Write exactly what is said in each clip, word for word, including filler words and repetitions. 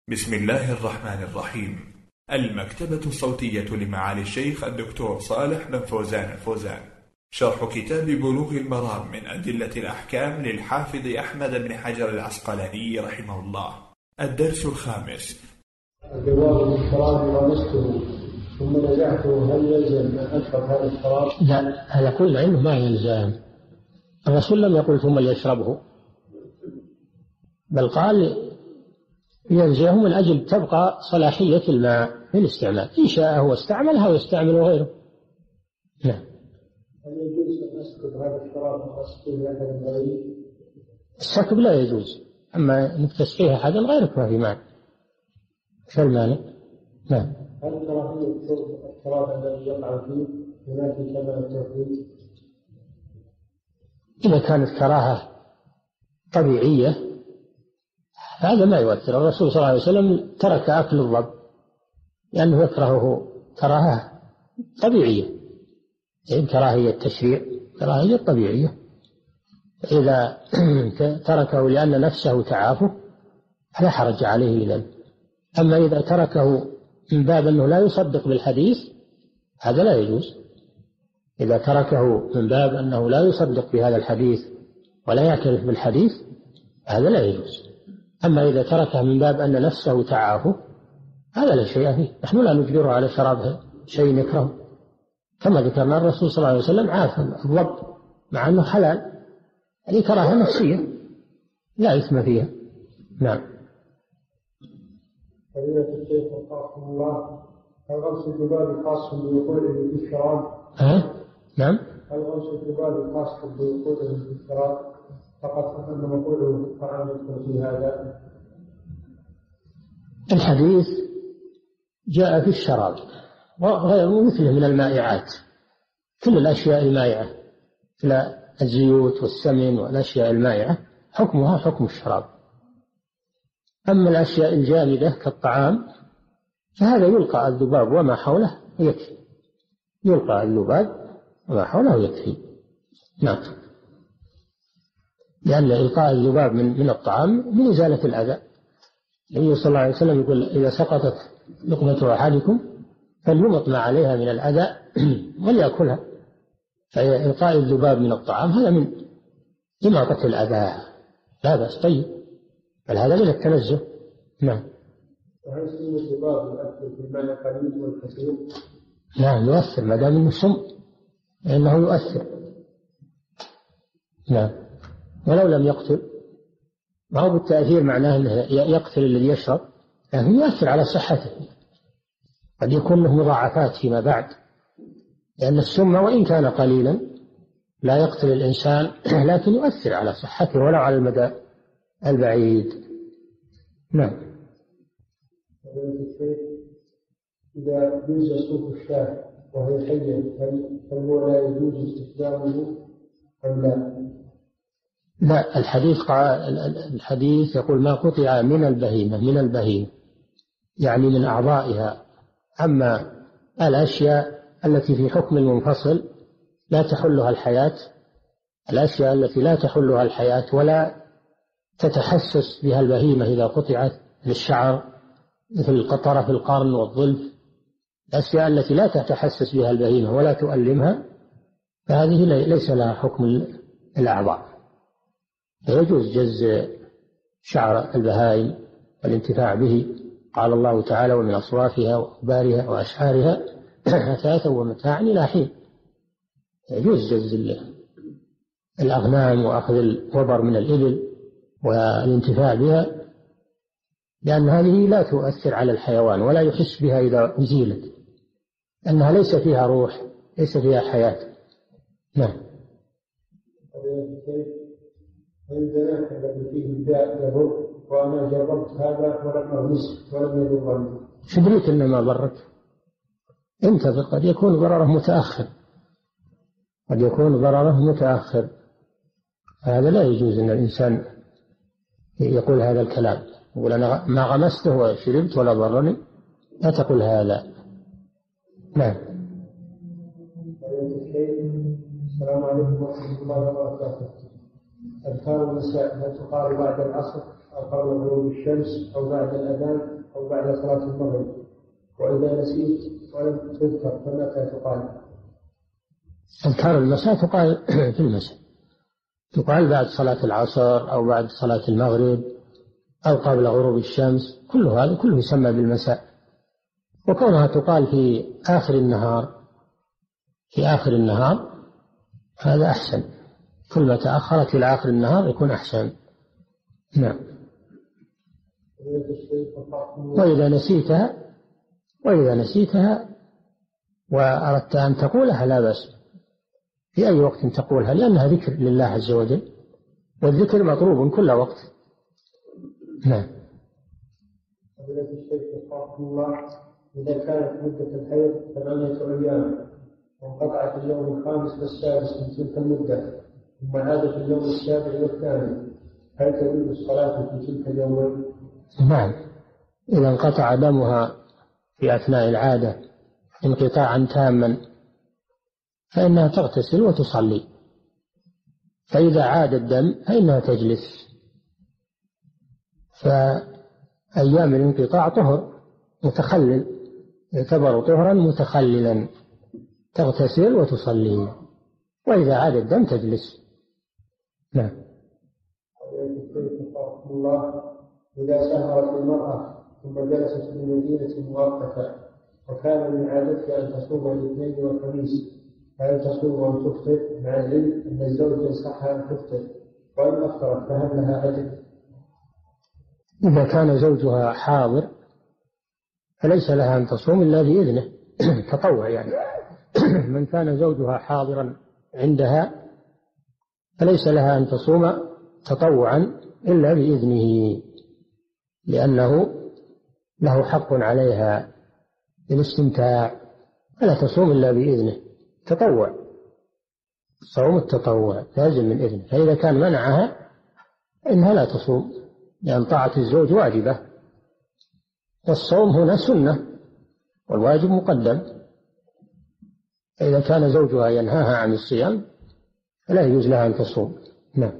بسم الله الرحمن الرحيم. المكتبة الصوتية لمعالي الشيخ الدكتور صالح بن فوزان الفوزان، شرح كتاب بلوغ المرام من أدلة الأحكام للحافظ أحمد بن حجر العسقلاني رحمه الله. الدرس الخامس. الجواب بالشراب ولمسته ثم نزعته، هل يلزم أن أشرب هذا الشراب؟ لا، هذا كل علمه ما يلزم. الرسول لم يقل ثم ليشربه، بل قال ينزعه من أجل تبقى صلاحية الماء في الاستعمال، إن شاء هو استعملها ويستعمل غيره. نعم. هل يجوز أن أسكب هذا الشراب وأسقيه لأحد غيري؟ السكب لا يجوز، أما أنك تسقيه أحدا غيرك ما في مانع. شو المانع؟ نعم. هل كراهية شرب الشراب الذي يقع فيه ينافي كمال التوحيد؟ إذا كانت كراهة طبيعية هذا ما يؤثر. الرسول صلى الله عليه وسلم ترك أكل الضب لأنه يكرهه كراهة طبيعية، يعني كراهية تشريع، كراهية طبيعية. إذا تركه لأن نفسه تعافه فلا حرج عليه إذن. أما إذا تركه من باب أنه لا يصدق بالحديث هذا لا يجوز. إذا تركه من باب أنه لا يصدق بهذا الحديث ولا يعترف بالحديث هذا لا يجوز. أما إذا تركه من باب أن نفسه تعافه هذا لا شيء فيه. نحن لا نجبره على شراب شيء يكره، كما ذكرنا الرسول صلى الله عليه وسلم عاف الضب مع أنه حلال، هذه كراهة نفسية لا إثم فيها. نعم. فضيلة الشيخ وفقكم الله، هل غمس الذباب خاص بوقوعه في الشراب؟ ها؟ نعم. هل غمس الذباب خاص بوقوعه في الشراب فقط أن وقوعه في الطعام يدخل في هذا؟ الحديث جاء في الشراب وغير مثله من المائعات، كل الأشياء المائعة مثل الزيوت والسمن والأشياء المائعة حكمها حكم الشراب. أما الأشياء الجامدة كالطعام فهذا يلقى الذباب وما حوله يكفي، يلقى الذباب وما حوله يكفي. نعم. لأن إلقاء الذباب من من الطعام من إزالة الأذى. النبي صلى الله عليه وسلم يقول إذا سقطت لقمة أحدكم فليمط ما عليها من الأذى وليأكلها. فإلقاء الذباب من الطعام هذا من إماطة الأذى لا بأس، طيب، بل هذا من التنزه. نعم. وهل سن الذباب يؤثر في الماء القليل والكثير؟ نعم يؤثر ما دام انه سم لأنه يؤثر. نعم. ولو لم يقتل، ما هو بالتأثير معناه أنه يقتل الذي يشرب، لكن يؤثر على صحته، قد يكون له مضاعفات فيما بعد، لأن السم وإن كان قليلا لا يقتل الإنسان لكن يؤثر على صحته ولو على المدى البعيد. نعم. إذا جوز صوف الشاة وهي حية هل هو لا يجوز استخدامه أم لا؟ لا، الحديث الحديث يقول ما قطع من البهيمة، من البهيمة يعني من أعضائها. أما الأشياء التي في حكم المنفصل لا تحلها الحياة، الأشياء التي لا تحلها الحياة ولا تتحسس بها البهيمة إذا قطعت للشعر مثل طرف القرن والظلف، الأشياء التي لا تتحسس بها البهيمة ولا تؤلمها فهذه ليس لها حكم الأعضاء، فيجوز جز شعر البهائم والانتفاع به. قال الله تعالى ومن أصوافها وأخبارها وأشعارها أثاثا ومتاعا إلى حين. يجوز جز الأغنام وأخذ الوبر من الإبل والانتفاع بها، لأن هذه لا تؤثر على الحيوان ولا يحس بها إذا أزيلت، أنها ليس فيها روح، ليس فيها حياة. نعم. الجناح الذي فيه الداء يضر، وأنا جربت هذا ولم أغمسه ولم يضرني. شدريك إنما ضرك؟ انتظر، قد يكون ضرره متأخر، قد يكون ضرره متأخر. هذا لا يجوز أن الإنسان يقول هذا الكلام، يقول أنا ما غمسته وشربت ولا ضرني، لا تقول هذا. نعم. السلام عليكم ورحمة الله وبركاته. أذكار المساء هل تقال بعد العصر أو قبل غروب الشمس أو بعد الأذان أو بعد صلاة المغرب، وإذا نسيت ولم تذكر فمتى تقال؟ أذكار المساء تقال في المساء، تقال بعد صلاة العصر أو بعد صلاة المغرب أو قبل غروب الشمس، كل هذا كله يسمى بالمساء. وكونها تقال في آخر النهار في آخر النهار هذا أحسن، كل ما تأخرت إلى آخر النهار يكون أحسن. نعم. وإذا نسيتها وإذا نسيتها وأردت أن تقولها لا بأس في أي وقت تقولها، لأنها ذكر لله عز وجل، والذكر مطلوب كل وقت. نعم. فضيلة الشيخ وفقكم الله، إذا كانت مدة الحيض ثمانية أيام وانقطعت اليوم الخامس والسادس من تلك المدة ثم عادت اليوم السابع والثامن، هل تجوز الصلاة في تلك اليومين؟ نعم، إذا انقطع دمها في أثناء العادة انقطاعا تاما فإنها تغتسل وتصلي، فإذا عاد الدم فإنها تجلس. فأيام الانقطاع طهر متخلل، يعتبر طهرا متخللا، تغتسل وتصلي، وإذا عاد الدم تجلس. نعم. الله، إذا سهرت المرأة ثم جلست في مدينة مؤقتة وكان من عادتها أن تصوم الاثنين والخميس، هل تصوم وأن تفطر مع العلم أن الزوج ينصحها أن تفطر، وإن أفطرت فهل لها أجر؟ إذا كان زوجها حاضر فليس لها أن تصوم إلا بإذنه تطوع يعني. من كان زوجها حاضرا عندها فليس لها أن تصوم تطوعا إلا بإذنه، لأنه له حق عليها بالاستمتاع، فلا تصوم إلا بإذنه تطوع، صوم التطوع لازم من إذنه. فإذا كان منعها إنها لا تصوم، لأن طاعة الزوج واجبة، والصوم هنا سنة والواجب مقدم. فإذا كان زوجها ينهاها عن الصيام فلا يجوز لها أن تصوم. نعم.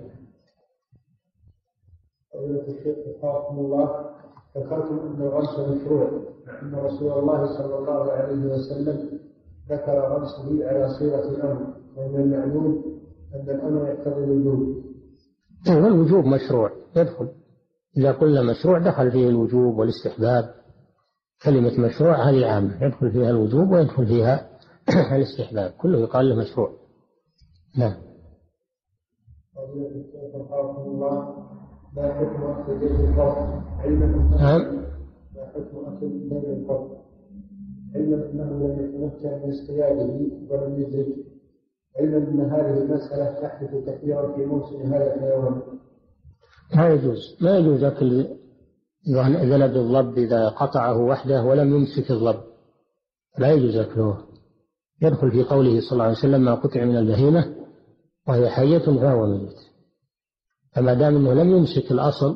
فضيلة الشيخ وفقكم الله، ذكرتم أن الغمس مشروع، أن رسول الله صلى الله عليه وسلم ذكر غمسه على صيغة الأمر، ومن المعلوم أن الأمر يقتضي الوجوب. والوجوب مشروع يدخل، إذا قلنا مشروع دخل فيه الوجوب والاستحباب. كلمة مشروع هذه عامة، يدخل فيها الوجوب ويدخل فيها الاستحباب، كله يقال له مشروع. نعم. فضيلة الشيخ وفقكم الله، ما حكم أكل بيت القرب علما نعم. ما حكم أكل بيت القرب علما أنه لم يتمكن من اصطياده ولم يدرك، علما أن هذه المسألة تحدث كثيرا في موسم هذا الحيوان؟ ما يجوز ما يجوز أكل ذنب الضب إذا قطعه وحده ولم يمسك الضب، لا يجوز أكله، يدخل في قوله صلى الله عليه وسلم ما قطع من البهيمة وهي حية فهو ميت. فما دام أنه لم يمسك الأصل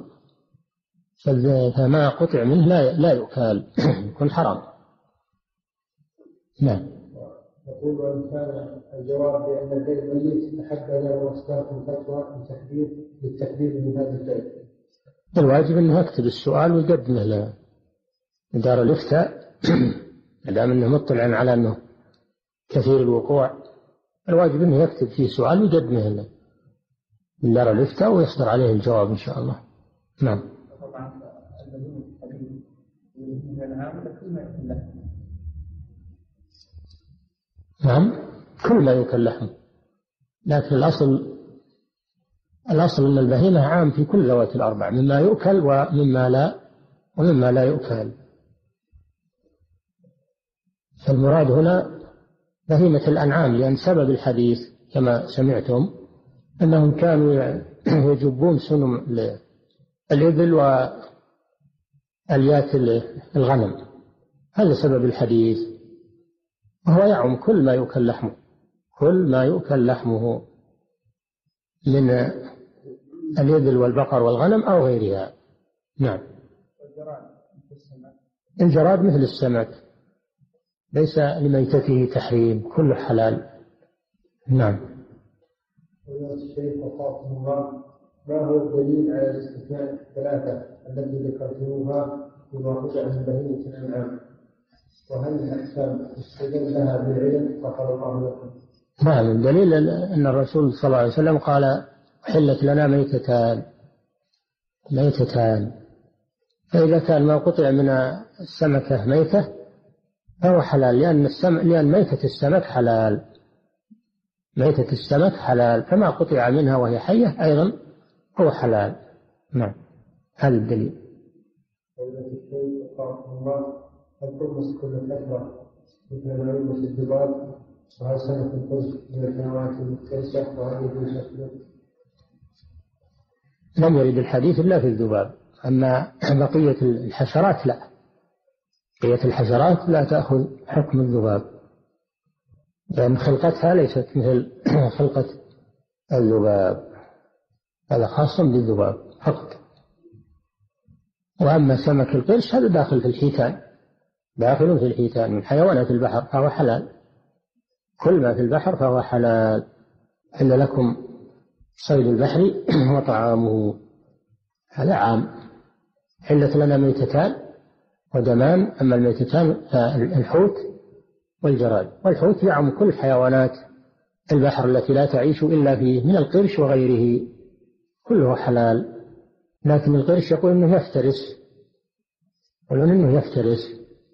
فما قطع منه لا لا يؤكل يكون حرام. نعم. يقول وإن كان الجواب بأن البيع ميت أحب له وأصدرت الفتوى بالتحذير بالتحذير من هذا البيع. الواجب أنه يكتب السؤال ويقدمه لدار الإفتاء ما دام أنه مطلع على أنه كثير الوقوع، الواجب أنه يكتب فيه سؤال ويقدمه له من دار الإفتاء ويصدر عليه الجواب إن شاء الله. نعم. طبعا الذين القبيل من العام كل ما يكلفهم. نعم، كل ما يكلفهم، لكن الأصل الأصل أن البهيمة عام في كل ذوات الأربع، مما يؤكل ومما لا ومما لا يؤكل. فالمراد هنا بهيمة الأنعام، لأن سبب الحديث كما سمعتم أنهم كانوا يجبون سنم الإبل وأليات الغنم، هذا سبب الحديث، وهو يعم كل ما يؤكل لحمه كل ما يؤكل لحمه من الإبل والبقر والغنم أو غيرها. نعم. الجراد مثل السمك ليس لميتته تحريم، كل حلال. نعم. الشيخ وفقكم الله، ما هو الدليل على الاستثناء الثلاثة التي ذكرتموها فيما قطع من بهيمة الأنعام؟ وهل الأحكام استدل لها بالعلم غفر الله لكم؟ نعم، الدليل أن الرسول صلى الله عليه وسلم قال حلت لنا ميتتان ميتتان فإذا كان ما قطع من السمكة ميتة فهو حلال، لأن السمك لأن ميتة السمك حلال ميتة السمك حلال، فما قطع منها وهي حية أيضا هو حلال. نعم، هذا الدليل. هل تلمس كل فترة مثل ما يلمس الذباب؟ وهل سمك القرش من الحيوانات المفترسة وهل يجوز أكله؟ لم يرد الحديث إلا في الذباب، أما بقية الحشرات لا، بقية الحشرات لا تأخذ حكم الذباب، لأن خلقتها ليست مثل خلقة الذباب، هذا خاص بالذباب فقط. وأما سمك القرش هذا داخل في الحيتان، داخل في الحيتان من حيوانات البحر فهو حلال، كل ما في البحر فهو حلال. حل لكم صيد البحر وطعامه، هذا عام. حلت لنا ميتتان ودمان، أما الميتتان فالحوت والجراد، والحوت يعم كل حيوانات البحر التي لا تعيش إلا فيه من القرش وغيره، كله حلال. لكن القرش يقول إنه يفترس، يقولون إنه يفترس،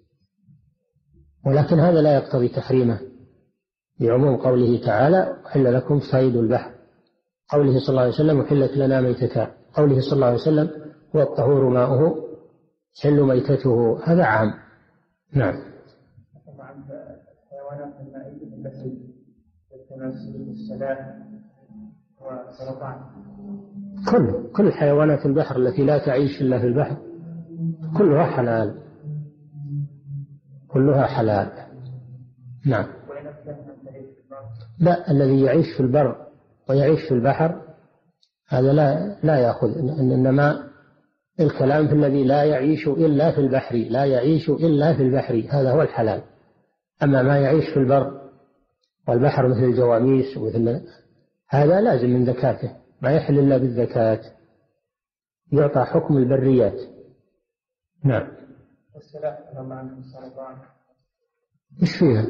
ولكن هذا لا يقتضي تحريمه بعموم قوله تعالى وحل لكم صيد البحر، قوله صلى الله عليه وسلم وحلت لنا ميتتان، قوله صلى الله عليه وسلم هو الطهور ماؤه حل ميتته، هذا عام. نعم. طبعا الحيوانات المائية التي تتمثل بالسلاح والسرطان، كل كل حيوانات البحر التي لا تعيش إلا في البحر كلها حلال، كلها حلال. نعم. لا، الذي يعيش في البر ويعيش في البحر هذا لا لا يأخذ، إنما الكلام في الذي لا يعيش إلا في البحر، لا يعيش إلا في البحر، هذا هو الحلال. أما ما يعيش في البر والبحر مثل الجواميس ومثل هذا لازم من زكاته، ما يحل إلا بالزكاة، يعطى حكم البريات. نعم. والسلاح لما عندهم السرطان مش فيها؟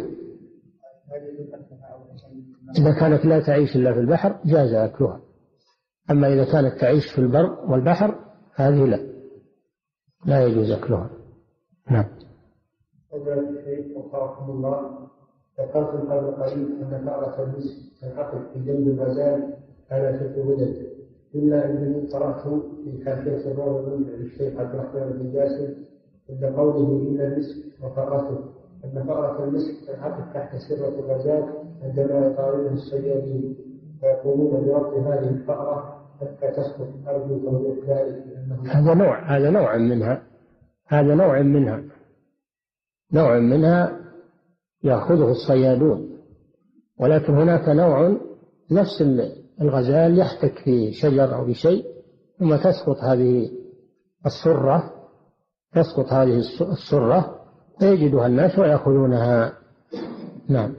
إذا كانت لا تعيش إلا في البحر جاز أكلها، أما إذا كانت تعيش في البر والبحر هذه لا لا يجوز أكلها. نعم. فضيلة الشيخ وفقكم الله، ذكرتم قبل قليل أن فأرة المسك تنعقد في جنب الغزال على شكل ودد، إلا أنني قرأت في حاشية الروضة للشيخ عبد الرحمن بن جاسم عند قوله إن المسك وفأرته أن فأرة المسك تنعقد تحت سرة الغزال عندما يطاردها الصيادين، فيقومون بربط هذه الفأرة حتى تسقط. أرجو توضيح ذلك. هذا نوع هذا نوع منها هذا نوع منها نوع منها يأخذه الصيادون، ولكن هناك نوع نفس الغزال يحتك في شجر أو بشيء ثم تسقط هذه السرة تسقط هذه السرة فيجدها الناس ويأخذونها. نعم.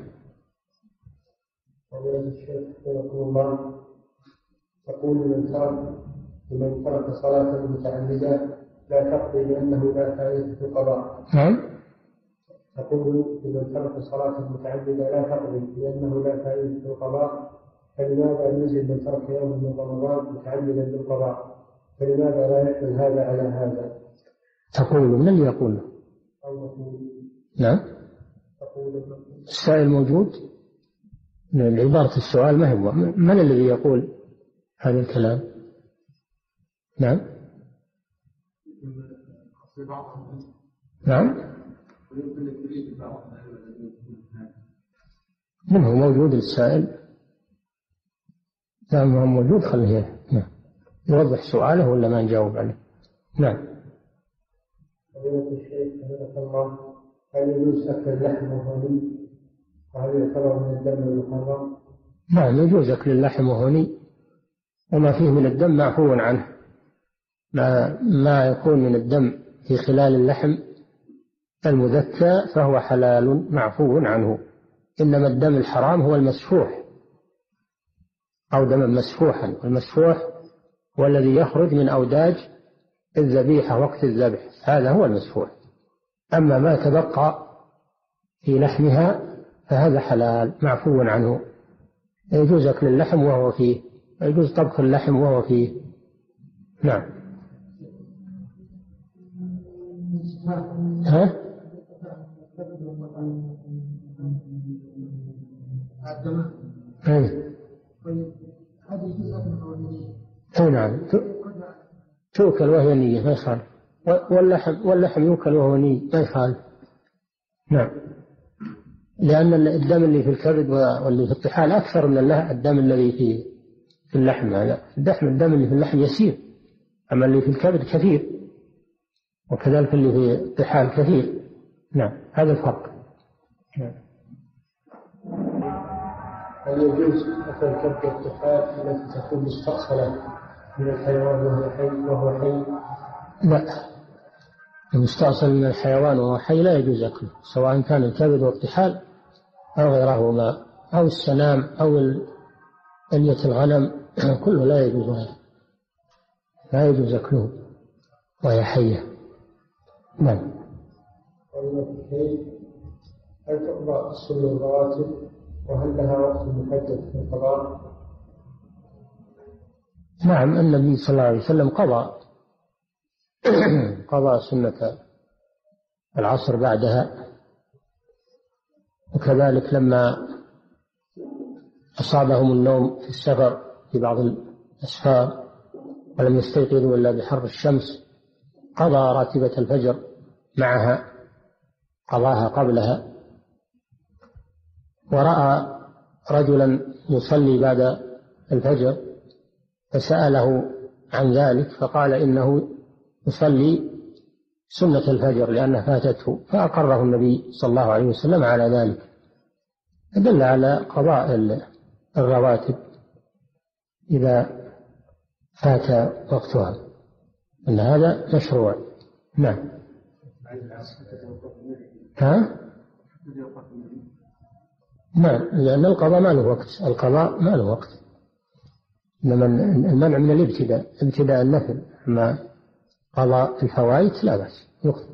تقول من ترك لمن ترك صلاة متعمدة لا تقضي لأنه لا فائدة في القضاء. نعم. تقول لمن ترك صلاة متعمدة لا تقضي لأنه لا فائدة في القضاء، فلماذا يجب من ترك يوم من رمضان متعمدا بالقضاء؟ فلماذا لا يحمل هذا على هذا؟ تقول من اللي يقول؟ نعم. السائل موجود؟ عبارة السؤال ما هو من الذي يقول هذا الكلام؟ نعم. نعم. من هو موجود السائل؟ نعم هو موجود، خليه نعم يوضح سؤاله ولا ما نجاوب عليه. نعم. فضيلة الشيخ حفظك الله، هل يجوز أكل اللحم وهني وهل يعتبر من الدم المحرم؟ نعم يجوز أكل اللحم وهني، وما فيه من الدم معفو عنه، ما ما يكون من الدم في خلال اللحم المذكى فهو حلال معفو عنه، إنما الدم الحرام هو المسفوح أو دما مسفوحا، والمسفوح والذي يخرج من أوداج الذبيحة وقت الذبح هذا هو المسفوح. أما ما تبقى في لحمها فهذا حلال معفو عنه، يجوز أكل اللحم وهو فيه، يجوز طبخ اللحم وهو فيه. نعم. ها؟ أي نعم تؤكل وهي نية ما يخالف، واللحم واللحم يؤكل وهو نية ما يخالف. نعم، لأن الدم اللي في الكبد واللي في الطحال أكثر من الدم الذي في في اللحم. هذا الدم الدم اللي في اللحم يسير، أما اللي في الكبد كثير، وكذلك اللي في الطحال كثير. نعم، هذا الفرق. نعم. هل يجوز أكل كبد الطحال التي تكون مستأصلة من الحيوان وهو حي وهو حي؟ لا، المستأصل من الحيوان وهو حي لا يجوز أكله، سواء كان الكبد والطحال أو غيرهما أو السنام أو ألية الغنم كله لا يجوز هذا، لا يجوز أكله وهي حية. نعم. هل تقضى السنة الرواتب وهل لها وقت محدد في القضاء؟ نعم، النبي صلى الله عليه وسلم قضى قضى سنة العصر بعدها، وكذلك لما أصابهم النوم في السفر في بعض الأسفار ولم يستيقظوا إلا بحر الشمس قضى راتبة الفجر معها، قضاها قبلها. ورأى رجلا يصلي بعد الفجر فسأله عن ذلك فقال إنه يصلي سنة الفجر لأنها فاتته، فأقره النبي صلى الله عليه وسلم على ذلك، دل على قضاء الرواتب إذا فات وقتها، أن هذا مشروع. نعم. ها؟ نعم، لأن القضاء ما له وقت، القضاء ما له وقت، إنما المنع من الابتداء ابتداء النفل، أما قضاء الفوائت لا بأس يقضى.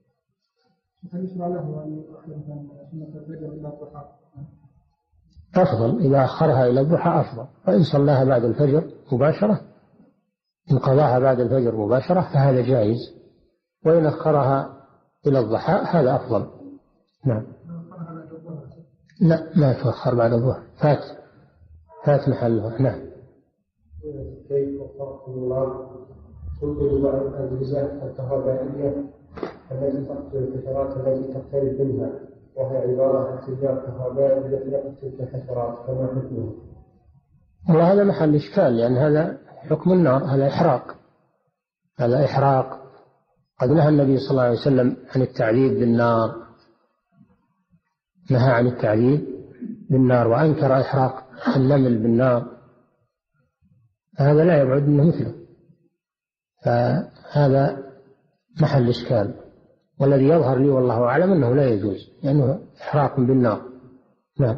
أفضل إذا أخرها إلى الضحى أفضل، وإن صلاها بعد الفجر مباشرة، إن قضاها بعد الفجر مباشرة فهذا جائز، وإن أخرها إلى الضحى هذا أفضل. نعم. لا، ما تؤخر بعد الظهر، فات فات محلها. نعم. كيف وفقكم الله توجد بعض الأجهزة الكهربائية التي تقتل الحشرات التي تقترب منها، وهي عبارة عن سجاد كهربائي يطلق تلك الحشرات، فما حكمه؟ والله هذا محل إشكال، لأن هذا حكم النار، هذا إحراق، هذا إحراق. قد نهى النبي صلى الله عليه وسلم عن التعذيب بالنار، نهى عن التعذيب بالنار وأنكر إحراق النمل بالنار، هذا لا يبعد منه مثله، فهذا محل إشكال. والذي يظهر لي والله أعلم أنه لا يجوز، لأنه إحراق بالنار. نعم.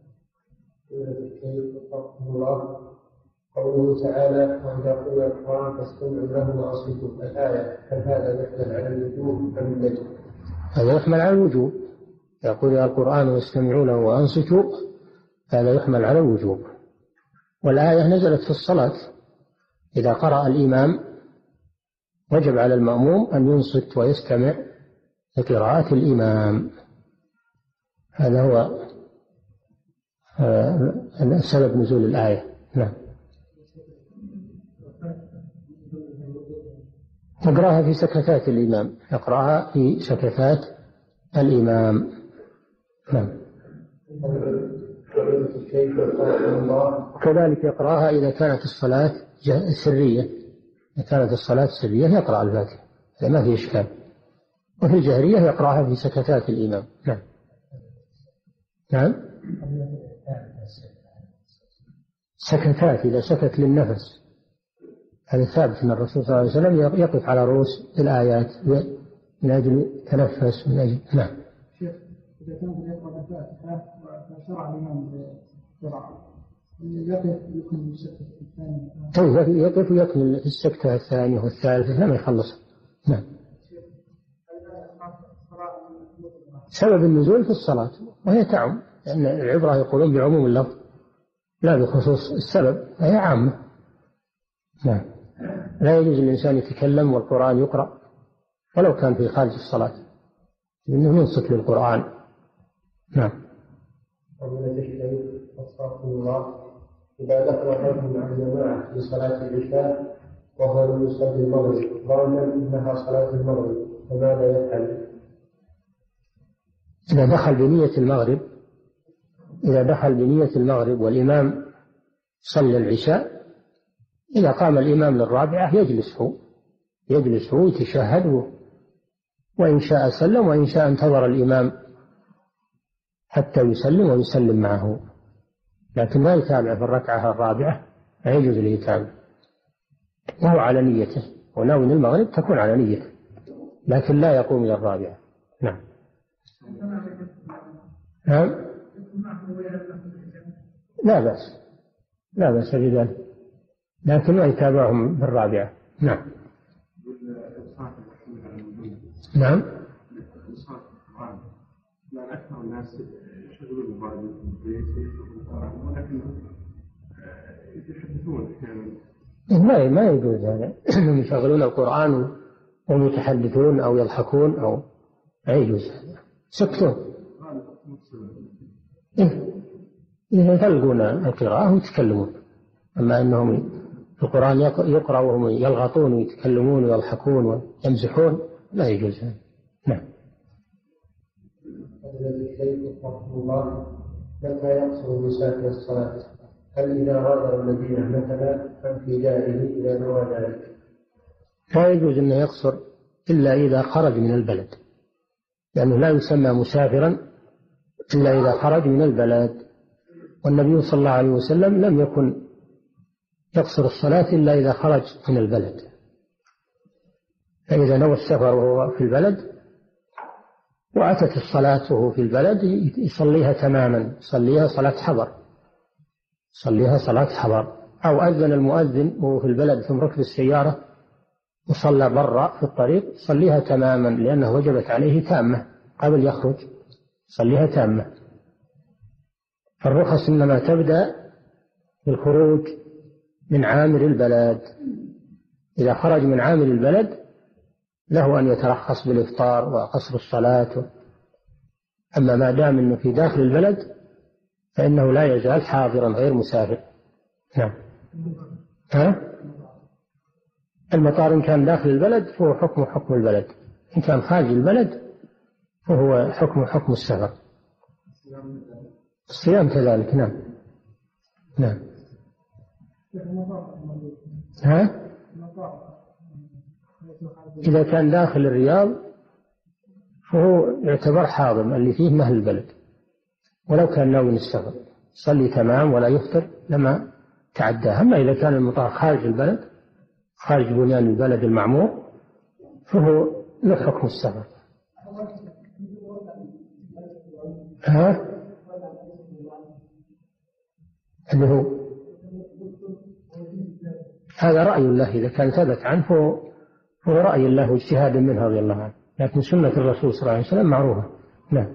قوله تعالى: وإذا قرئ القرآن فاستمعوا له وأنصتوا، الآية هل هذا يحمل على الوجوب أم الندب؟ هذا يحمل على الوجوب، يقول القرآن واستمعوا له وأنصتوا، هذا يحمل على الوجوب. والآية نزلت في الصلاة، إذا قرأ الإمام وجب على المأموم أن ينصت ويستمع لقراءة الإمام، هذا هو سبب نزول الآية. نعم. يقرأها في سكتات الإمام، يقرأها في سكتات الإمام. نعم. كذلك يقرأها إذا كانت الصلاة سرية، إذا كانت الصلاة سرية يقرأ الفاتحة، ما في إشكال. وفي الجهرية يقرأها في سكتات الإمام. نعم. نعم. سكتات إذا سكت للنفس، هذا ثابت أن الرسول صلى الله عليه وسلم يقف على رؤوس الآيات من أجل تنفس من أجل. نعم. إذا كان يقرأ الفاتحة وشرع الإمام بالقراءة طيب يقف ويكمل في السكتة الثانية والثالثة لما يخلص. نعم. سبب النزول في الصلاة وهي تعم، لأن العبرة يقولون بعموم اللفظ لا بخصوص السبب، هي عامة. نعم. لا يجوز للإنسان يتكلم والقرآن يقرأ ولو كان في خارج الصلاة، لأنه ينصت للقرآن. نعم. إذا دخل الرجل مع الجماعة في صلاة العشاء وهو لم يصلي المغرب ظنا إنها صلاة المغرب فماذا يفعل؟ إذا دخل بنية المغرب إذا دخل بنية المغرب والإمام صلى العشاء، إذا قام الإمام للرابعة يجلس هو يجلس هو يتشهد، وإن شاء سلم وإن شاء انتظر الإمام حتى يسلم ويسلم معه، لكن لا يتابع في الركعة الرابعة، لا يجوز له يتابع وهو على نيته، وناوي المغرب تكون على نيته، لكن لا يقوم إلى الرابعة. نعم. نعم. لا بأس لا بأس بذلك، لكن ما يتابعهم بالرابعة. نعم. نعم. لا أكثر الناس يشغلون الموبايل في البيت ولكن يتحدثون أحيانا. ما ما يجوز هذا، انهم يشغلون القرآن ويتحدثون أو يضحكون أو لا يجوز هذا، سكتون. إيه يفلقون القراءة ويتكلمون، أما أنهم القرآن يقرأ وهم يلغطون ويتكلمون ويضحكون ويمزحون لا يجوز هذا. نعم. الله متى يقصر مسافر الصلاة؟ هل إذا غادر المدينة مثلا أم في داره إذا نوى ذلك؟ لا يجوز أن يقصر إلا إذا خرج من البلد، لأنه لا يسمى مسافرا إلا إذا خرج من البلد، والنبي صلى الله عليه وسلم لم يكن يقصر الصلاة إلا إذا خرج من البلد، فإذا نوى السفر وهو في البلد وأتت الصلاة وهو في البلد يصليها تماما، يصليها صلاة حضر يصليها صلاة حضر، أو أذن المؤذن وهو في البلد ثم ركب السيارة وصلى برا في الطريق يصليها تماما، لأنه وجبت عليه تامة قبل يخرج، يصليها تامة. فالرخص إنما تبدأ بالخروج من عامر البلد، إذا خرج من عامر البلد له أن يترخص بالإفطار وقصر الصلاة، أما ما دام أنه في داخل البلد فإنه لا يزال حاضرا غير مسافر. نعم. ها؟ المطار إن كان داخل البلد فهو حكم حكم البلد، إن كان خارج البلد فهو حكم حكم السفر. الصيام كذلك. نعم. نعم. ها؟ إذا كان داخل الرياض فهو يعتبر حاضر اللي فيه مهل البلد، ولو كان ناوي السفر صلي تمام ولا يفطر لما تعداه. أما إذا كان المطار خارج البلد خارج بنيان البلد المعمور فهو له حكم السفر. ها؟ اللي هو هذا رأي الله، إذا كان ثبت عنه هو رأي الله واجتهاد منه رضي الله عنه، لكن سنة الرسول صلى الله عليه وسلم معروفة. نعم.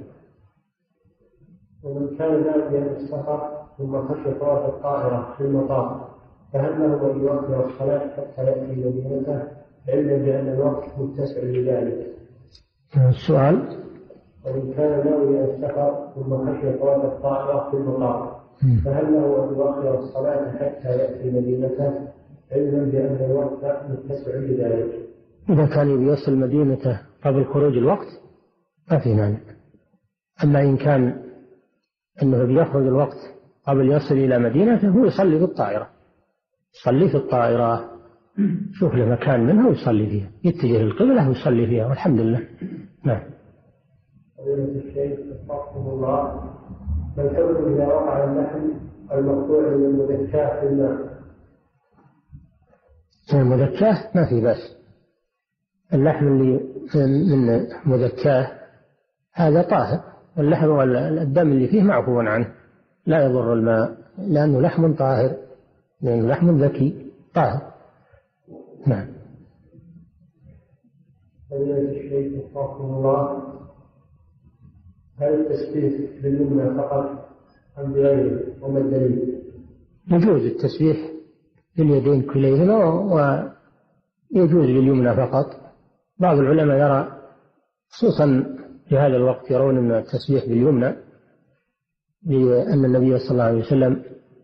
ومن كان ناويا السفر ثم خشي طواف الطائرة في المطار فهل له أن يؤخر الصلاة حتى يأتي مدينته علما بأن الوقت متسع لذلك؟ السؤال: ومن كان ناويا السفر ثم خشي طواف الطائرة في المطار فهل له أن يؤخر الصلاة حتى يأتي مدينته علما بأن الوقت متسع لذلك؟ إذا كان يوصل مدينته قبل خروج الوقت ما في مانع، أما إن كان أنه بيخرج الوقت قبل يصل إلى مدينته هو يصلي في الطائرة، يصلي في الطائرة، شوف له مكان منها ويصلي فيها، يتجه للقبلة ويصلي فيها والحمد لله. نعم. فضيلة الشيخ وفقكم الله، ما الحكم إذا وقع اللحم المقطوع من المذكاة في الماء؟ المذكاة ما في بأس، اللحم اللي من مذكاة هذا طاهر، واللحم والدم اللي فيه معفو عنه لا يضر الماء. لأنه لحم طاهر، لأنه لحم ذكي طاهر. نعم. فضيلة الشيخ وفقكم الله، هل التسبيح باليمنى فقط أم بغيره وما الدليل؟ يجوز التسبيح باليدين كليهما ويجوز باليمنى فقط. بعض العلماء يرى خصوصا في هذا الوقت يرون أن التسبيح باليمنى لأن النبي صلى الله عليه وسلم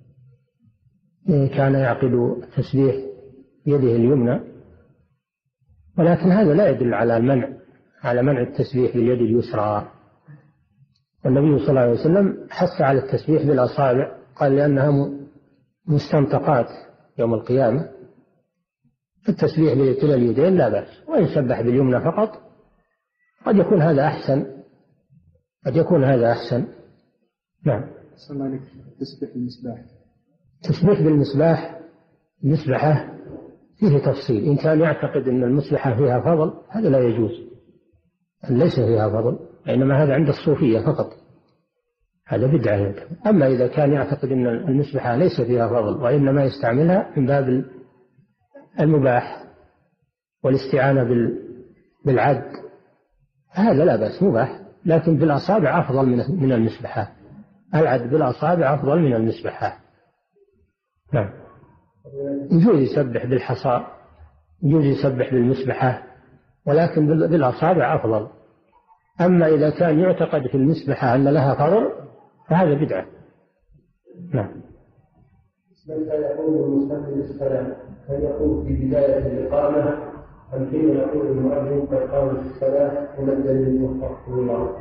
كان يعقد التسبيح بيده اليمنى، ولكن هذا لا يدل على المنع على منع التسبيح باليد اليسرى. والنبي صلى الله عليه وسلم حث على التسبيح بالأصابع، قال لأنها مستنطقات يوم القيامة. التسبيح بكلا اليدين لا بأس، ويسبح باليمنى فقط قد يكون هذا أحسن، قد يكون هذا أحسن. نعم. صلى الله عليك. تسبيح المصباح، تسبيح بالمصباح المسبحة فيه تفصيل. إن كان يعتقد أن المصبحة فيها فضل هذا لا يجوز، ليس فيها فضل، إنما هذا عند الصوفية فقط، هذا بدعة. أما إذا كان يعتقد أن المصبحة ليس فيها فضل وإنما يستعملها من باب المباح والاستعانة بالعد هذا لا بأس، مباح، لكن بالأصابع أفضل من المسبحة. العد بالأصابع أفضل من المسبحة. نعم. يجوز يسبح بالحصى، يجوز يسبح بالمسبحة، ولكن بالأصابع أفضل. أما إذا كان يعتقد في المسبحة أن لها فضل فهذا بدعة. نعم. متى يقول المصلي للصلاة؟ هل يقول في بداية الإقامة أم حين يقول المؤذن قد قامت الصلاة؟ وما الدليل وفقكم الله؟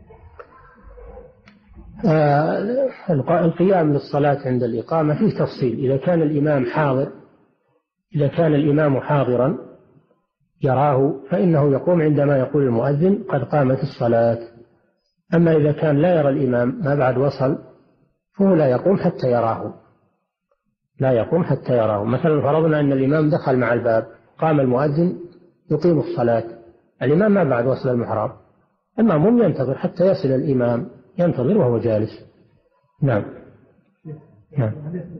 آه القيام للصلاة عند الإقامة فيه تفصيل. إذا كان الإمام حاضر إذا كان الإمام حاضرا يراه فإنه يقوم عندما يقول المؤذن قد قامت الصلاة. أما إذا كان لا يرى الإمام ما بعد وصل فهو لا يقوم حتى يراه، لا يقوم حتى يراه. مثلا فرضنا أن الإمام دخل مع الباب، قام المؤذن يقيم الصلاة، الإمام ما بعد وصل المحراب، المأموم ينتظر حتى يصل الإمام، ينتظر وهو جالس. نعم. نعم.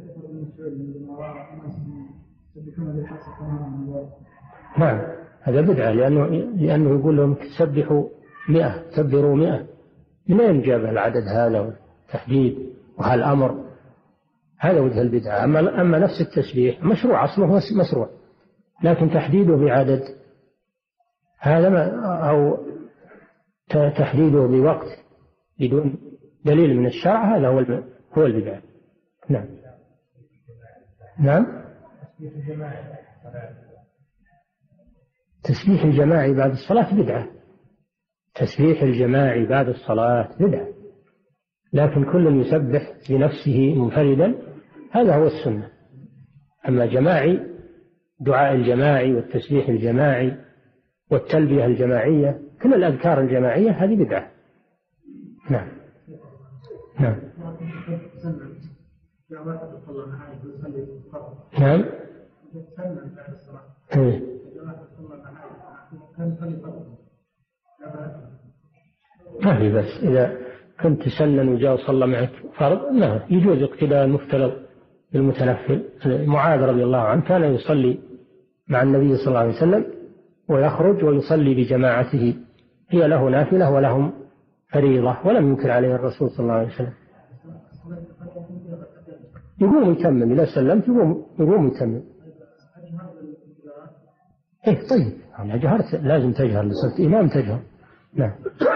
نعم هذا بدعة، لأنه لأنه يقول لهم سبحوا مئة كبروا مئة. من أين جاب العدد هذا والتحديد وهالأمر؟ هذا وجه البدعة. أما أما نفس التسبيح مشروع، أصله مشروع، لكن تحديده بعدد هذا ما أو تحديده بوقت بدون دليل من الشرع هذا هو هو البدعة. نعم. نعم. تسبيح الجماعي بعد الصلاة بدعة، تسبيح الجماعي بعد الصلاة بدعة، لكن كل يسبح بنفسه منفردا هذا هو السنة. أما جماعي دعاء الجماعي والتسبيح الجماعي والتلبية الجماعية كل الأذكار الجماعية هذه بدعة. نعم. نعم. نعم. إيه. ما في بس إذا كنت تسنن وجاء وصلى معك فرض ما يجوز اقتداء المفترض بالمتنفل. معاذ رضي الله عنه كان يصلي مع النبي صلى الله عليه وسلم ويخرج ويصلي بجماعته، هي له نافلة ولهم فريضة، ولم ينكر عليه الرسول صلى الله عليه وسلم. يقوم يكمل إذا سلمت يقوم يقوم يكمل. إيه طيب أنا جهرت لازم تجهر، لصرت إمام تجهر. نعم.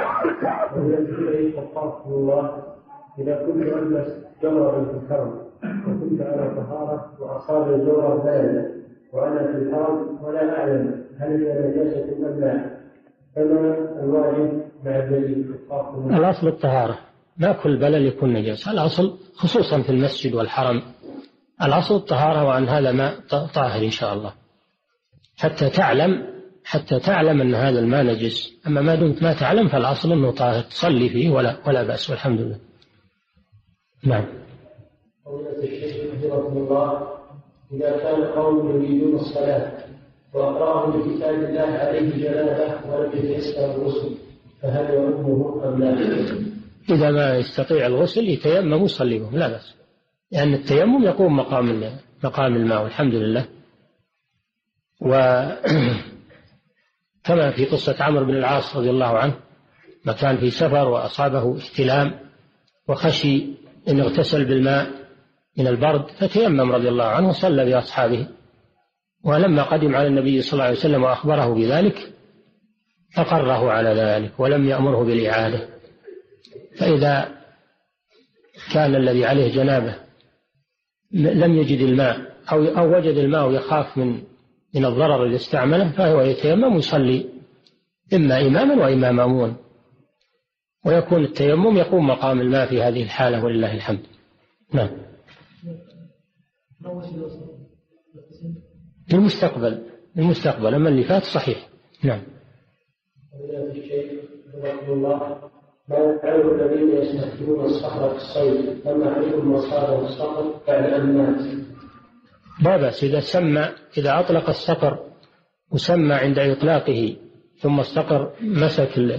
الله إذا كنت ألبس جورا في الحرم وكنت على طهارة وأصاب الجورا بالا وأنا في الحرم ولا أعلم هل هي نجاسة أم لا، فما الواجب مع الدليل؟ الأصل الطهارة، ما كل بلل يكون نجاسة، الأصل خصوصا في المسجد والحرم الأصل الطهارة، وعن هذا ما طاهر إن شاء الله حتى تعلم حتى تعلم أن هذا الماء نجس. أما ما دمت ما تعلم فالأصل أنه طاهر تصلي فيه ولا ولا بأس والحمد لله. نعم. قولة الشيخ رحمه الله إذا كان قوم يريدون الصلاة وأقرأهم بكتاب الله عليه جنابه ولم يتيسر الغسل فهل يؤمه أم لا؟ إذا ما يستطيع الغسل يتيمم ويصلي بهم لا بأس، لأن التيمم يقوم مقام مقام الماء والحمد لله. وكما في قصة عمرو بن العاص رضي الله عنه، ما كان في سفر وأصابه احتلام وخشي أن يغتسل بالماء من البرد، فتيمم رضي الله عنه وصلى بأصحابه. ولما قدم على النبي صلى الله عليه وسلم وأخبره بذلك أقره على ذلك ولم يأمره بالإعادة. فإذا كان الذي عليه جنابه لم يجد الماء أو أو وجد الماء ويخاف من من الضرر الذي استعمله، فهو يتيمم ويصلي إما إماما وإما مأمون، ويكون التيمم يقوم مقام الماء في هذه الحالة ولله الحمد. نعم. المستقبل المستقبل أما اللي فات صحيح. نعم. ما يفعله الذين يستخدمون الصخر في الصيد، أما حكم مصادر الصخر بعد أن مات؟ لا بأس إذا سمى، إذا أطلق الصقر وسمى عند إطلاقه ثم الصقر مسك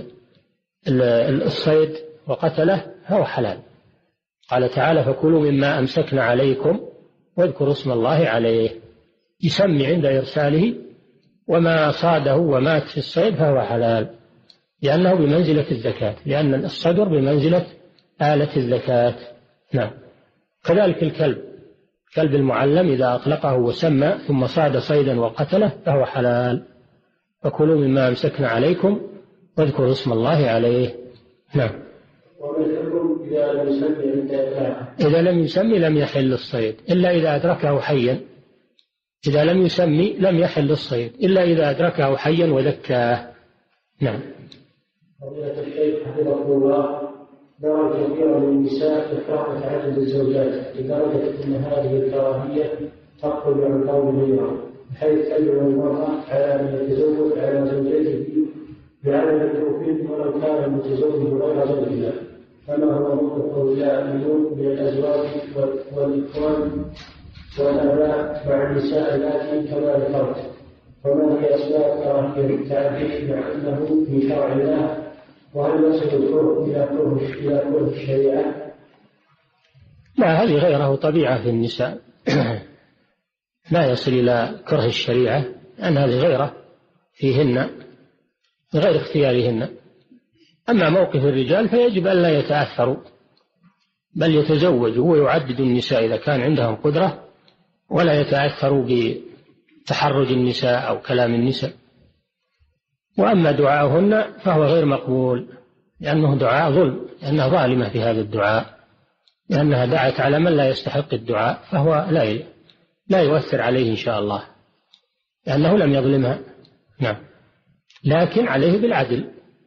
الصيد وقتله فهو حلال. قال تعالى: فكلوا مما أمسكنا عليكم واذكروا اسم الله عليه. يسمي عند إرساله، وما صاده ومات في الصيد فهو حلال، لأنه بمنزلة الزكاة، لأن الصدر بمنزلة آلة الزكاة. نعم. كذلك الكلب، كلب المعلم إذا أطلقه وسمى ثم صاد صيدا وقتله فهو حلال. فكلوا مما أمسكنا عليكم واذكروا اسم الله عليه. نعم. إذا لم يسمي عند إطلاقه؟ إذا لم يسمي لم يحل الصيد إلا إذا أدركه حيا. إذا لم يسمي لم يحل الصيد إلا إذا أدركه حيا وذكاه. نعم. فضيلة الشيخ حفظه الله، نرى كثيرا من النساء تكره تعدد الزوجات لدرجة أن هذه الكراهية تخرج عن قول غيرها، بحيث تدعو المرأة على أن يتزوج على زوجته بعدم التوفيق ولو كان المتزوج غير زوجها، كما هو موقف الجاهلون من الأزواج والإخوان والآباء مع النساء التي كما ذكرت. وما هي أسباب كراهية التعدد مع أنه في شرع الله؟ وهل يصل الكره إلى كره إلى كره الشريعة؟ لا، هذه غيره طبيعة في النساء لا يصل إلى كره الشريعة، لأن هذه غيره فيهن غير اختيارهن. أما موقف الرجال فيجب أن لا يتأثروا، بل يتزوجوا ويعدد النساء إذا كان عندهم قدرة، ولا يتأثروا بتحرج النساء أو كلام النساء. وأما دعاؤهن فهو غير مقبول، لأنه دعاء ظلم، لأنها ظالمة في هذا الدعاء، لأنها دعت على من لا يستحق الدعاء، فهو لا لا يؤثر عليه إن شاء الله، لأنه لم يظلمها. نعم. لكن عليه بالعدل،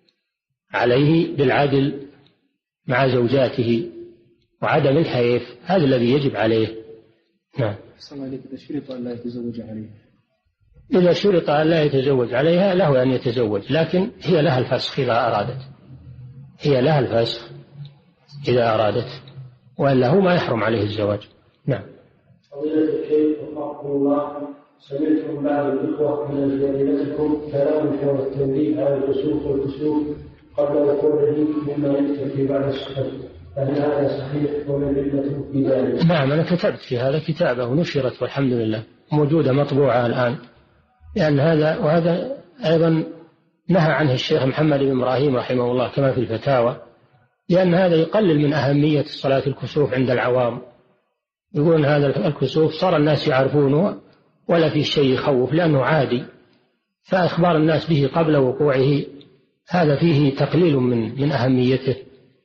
عليه بالعدل مع زوجاته وعدم الحيف، هذا الذي يجب عليه. نعم. إذا شرط أن لا يتزوج عليها، إذا شرط أن لا يتزوج عليها له أن يتزوج، لكن هي لها الفسخ إذا أرادت، هي لها الفسخ إذا أرادت، وإلا هو ما يحرم عليه الزواج. نعم. فضيلة الشيخ وفقكم الله، سمعت من بعض الإخوة من جريمتكم كلام حول التنبيه على الكسوف والكسوف قبل وقوعه مما يكتب في بعض الصحف، فهل هذا صحيح وما العلة في ذلك؟ نعم، أنا كتبت في هذا كتابة ونشرت والحمد لله، موجودة مطبوعة الآن. لأن هذا وهذا أيضا نهى عنه الشيخ محمد بن إبراهيم رحمه الله كما في الفتاوى، لأن هذا يقلل من أهمية صلاة الكسوف عند العوام. يقولون هذا الكسوف صار الناس يعرفونه ولا في شيء يخوف لأنه عادي، فإخبار الناس به قبل وقوعه هذا فيه تقليل من من أهميته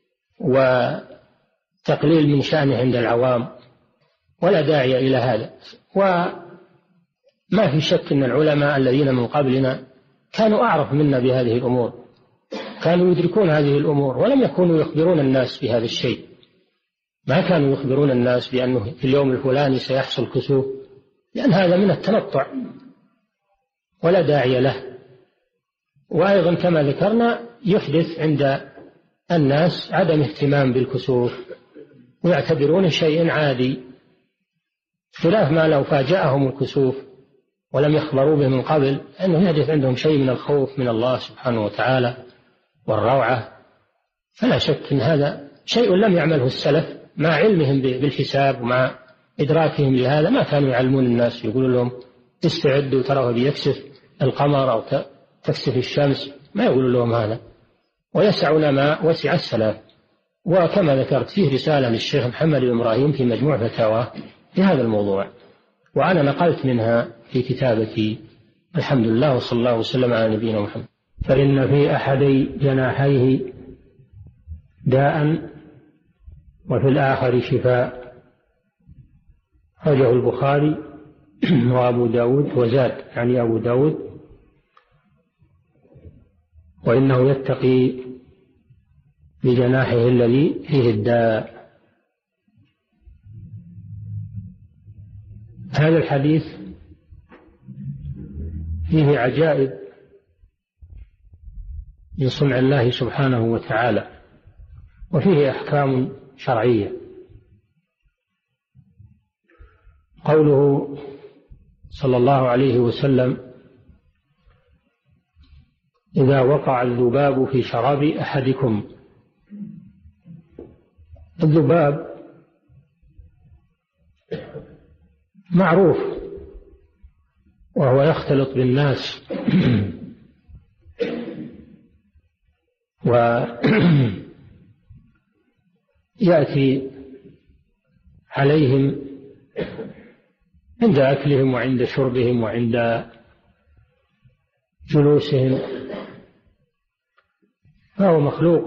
وتقليل من شأنه عند العوام، ولا داعي إلى هذا. وما في شك أن العلماء الذين من قبلنا كانوا أعرف منا بهذه الأمور، كانوا يدركون هذه الأمور ولم يكونوا يخبرون الناس بهذا الشيء. ما كانوا يخبرون الناس بأنه في اليوم الفلاني سيحصل كسوف، لأن هذا من التنطع ولا داعي له. وأيضا كما ذكرنا يحدث عند الناس عدم اهتمام بالكسوف ويعتبرونه شيء عادي، خلاف ما لو فاجأهم الكسوف ولم يخبروا به من قبل، أنه يحدث عندهم شيء من الخوف من الله سبحانه وتعالى والروعة. فلا شك أن هذا شيء لم يعمله السلف مع علمهم بالحساب ومع إدراكهم لهذا ما كانوا يعلمون الناس، يقولوا لهم استعدوا ترى بيكسف القمر أو تكسف الشمس، ما يقولوا لهم هذا، ويسعون ما وسع السلف. وكما ذكرت فيه رسالة للشيخ محمد بن إبراهيم في مجموع فتاواه في هذا الموضوع، وأنا نقلت منها في كتابتي. الحمد لله، وصلى الله وسلم على نبينا محمد. فإن في أحدي جناحيه داء وفي الآخر شفاء، أخرجه البخاري وأبو داود، وزاد يعني أبو داود: وإنه يتقي بجناحه الذي فيه الداء. هذا الحديث فيه عجائب من صنع الله سبحانه وتعالى، وفيه أحكام شرعية. قوله صلى الله عليه وسلم: إذا وقع الذباب في شراب أحدكم. الذباب معروف وهو يختلط بالناس ويأتي عليهم عند أكلهم وعند شربهم وعند جلوسهم، فهو مخلوق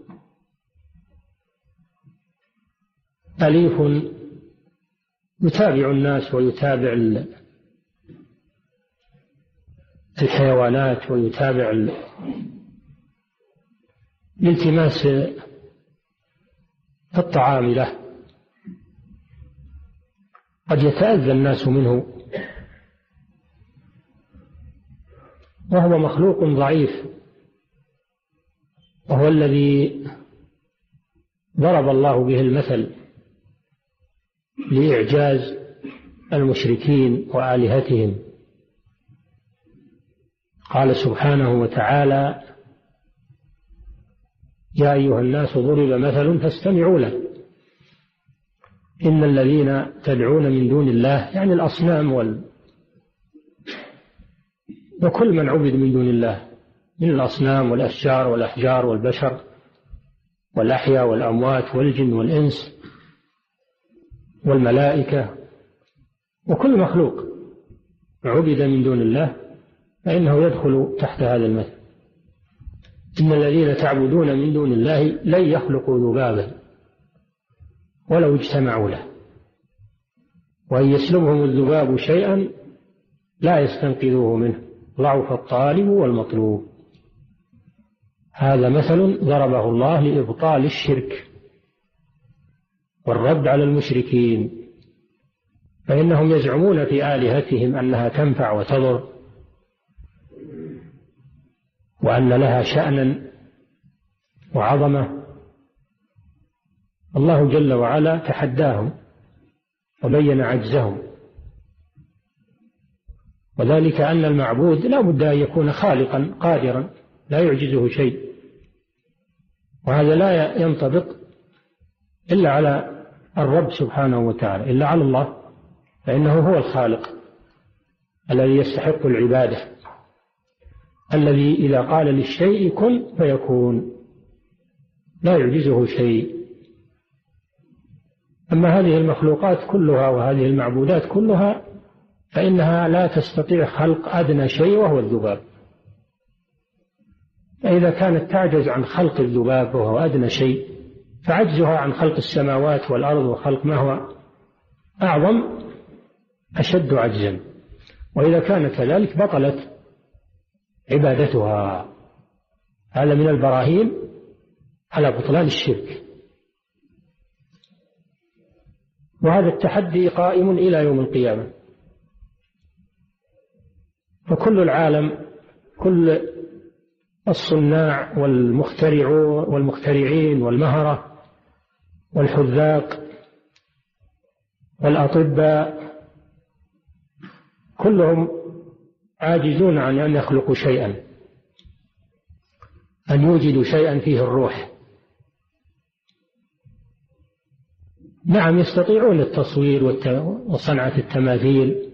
أليف يتابع الناس ويتابع الحيوانات ويتابع الالتماس الطعام له، قد يتأذى الناس منه، وهو مخلوق ضعيف، وهو الذي ضرب الله به المثل لإعجاز المشركين وآلهتهم. قال سبحانه وتعالى: يا أيها الناس ضرب مثل فاستمعوا له، إن الذين تدعون من دون الله، يعني الأصنام وال... وكل من عبد من دون الله من الأصنام والأشجار والأحجار والبشر والأحياء والأموات والجن والإنس والملائكة، وكل مخلوق عبد من دون الله فإنه يدخل تحت هذا المثل. إن الذين تعبدون من دون الله لن يخلقوا ذبابا ولو اجتمعوا له، وإن يسلبهم الذباب شيئا لا يستنقذوه منه، ضعف الطالب والمطلوب. هذا مثل ضربه الله لإبطال الشرك والرد على المشركين، فإنهم يزعمون في آلهتهم أنها تنفع وتضر، وأن لها شأنا وعظمة. الله جل وعلا تحداهم وبين عجزهم، وذلك أن المعبود لا بد أن يكون خالقا قادرا لا يعجزه شيء، وهذا لا ينطبق إلا على الرب سبحانه وتعالى، إلا على الله، فإنه هو الخالق الذي يستحق العبادة، الذي إذا قال للشيء كن فيكون، لا يعجزه شيء. أما هذه المخلوقات كلها وهذه المعبودات كلها فإنها لا تستطيع خلق أدنى شيء وهو الذباب، فإذا كانت تعجز عن خلق الذباب وهو أدنى شيء، فعجزها عن خلق السماوات والأرض وخلق ما هو أعظم أشد عجزا. وإذا كان كذلك بطلت عبادتها. هذا من البراهين على بطلان الشرك، وهذا التحدي قائم إلى يوم القيامة. فكل العالم، كل الصناع والمخترعون والمخترعين والمهرة والحذاق والأطباء كلهم عاجزون عن أن يخلقوا شيئا، أن يوجدوا شيئا فيه الروح. نعم يستطيعون التصوير وصنعة التماثيل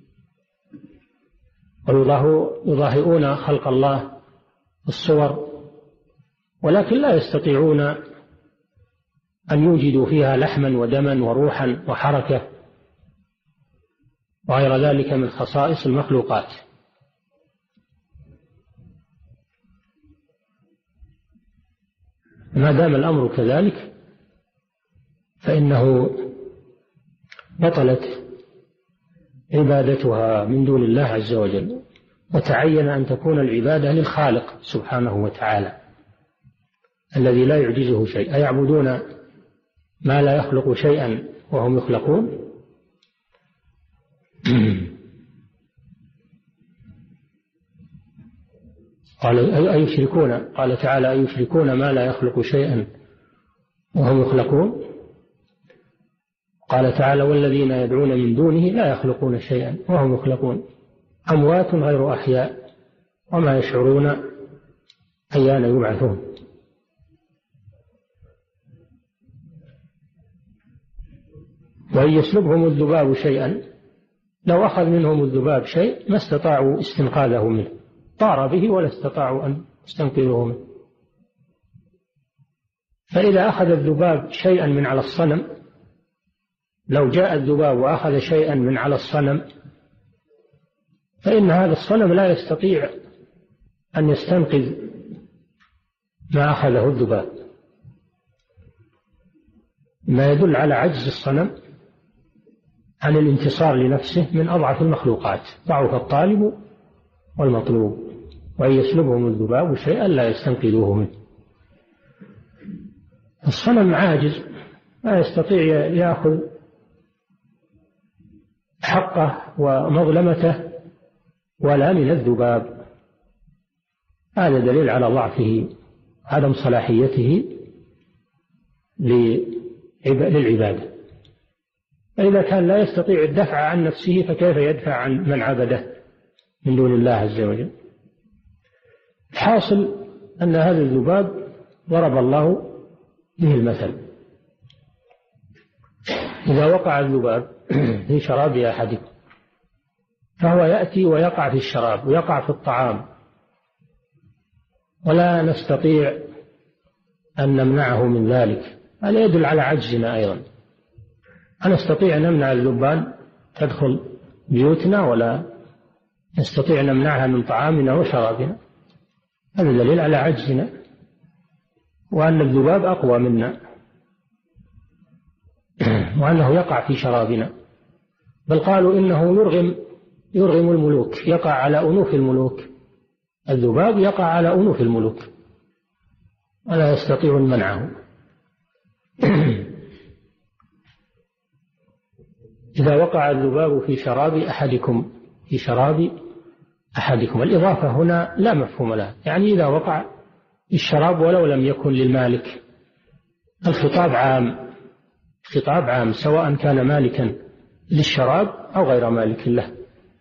ويضاهئون خلق الله الصور، ولكن لا يستطيعون أن يوجدوا فيها لحما ودما وروحا وحركة وغير ذلك من خصائص المخلوقات. ما دام الأمر كذلك فإنه بطلت عبادتها من دون الله عز وجل، وتعين أن تكون العبادة للخالق سبحانه وتعالى الذي لا يعجزه شيء. أيعبدون ما لا يخلق شيئا وهم يخلقون؟ قال أيشركون، قال تعالى أيشركون ما لا يخلق شيئا وهم يخلقون. قال تعالى والذين يدعون من دونه لا يخلقون شيئا وهم يخلقون، أموات غير أحياء وما يشعرون أيان يبعثون. وإن يسلبهم الذباب شيئا، لو أخذ منهم الذباب شيء ما استطاعوا استنقاذه منه، طار به ولا استطاعوا أن يستنقذوه منه. فإذا أخذ الذباب شيئا من على الصنم، لو جاء الذباب وأخذ شيئا من على الصنم فإن هذا الصنم لا يستطيع أن يستنقذ ما أخذه الذباب، ما يدل على عجز الصنم عن الانتصار لنفسه من أضعف المخلوقات، ضعف الطالب والمطلوب. وإن يسلبهم الذباب شيئا لا يستنقذوه منه. الصنم عاجز، لا يستطيع يأخذ حقه ومظلمته ولا من الذباب. هذا دليل على ضعفه، عدم صلاحيته للعبادة. فإذا كان لا يستطيع الدفع عن نفسه فكيف يدفع عن من عبده من دون الله عز وجل؟ الحاصل أن هذا الذباب ضرب الله به المثل. إذا وقع الذباب في شراب أحدكم فهو يأتي ويقع في الشراب ويقع في الطعام، ولا نستطيع أن نمنعه من ذلك. هذا يدل على عجزنا أيضا. نستطيع أن نمنع الذبان تدخل بيوتنا ولا نستطيع أن نمنعها من طعامنا وشرابنا. هذا دليل على عجزنا وأن الذباب أقوى منا وأنه يقع في شرابنا. بل قالوا إنه يرغم يرغم الملوك، يقع على أنوف الملوك. الذباب يقع على أنوف الملوك ولا يستطيع منعه. إذا وقع الذباب في شراب أحدكم في شراب أحدكم الإضافة هنا لا مفهوم لها، يعني إذا وقع الشراب ولو لم يكن للمالك. الخطاب عام، خطاب عام سواء كان مالكا للشراب أو غير مالك له.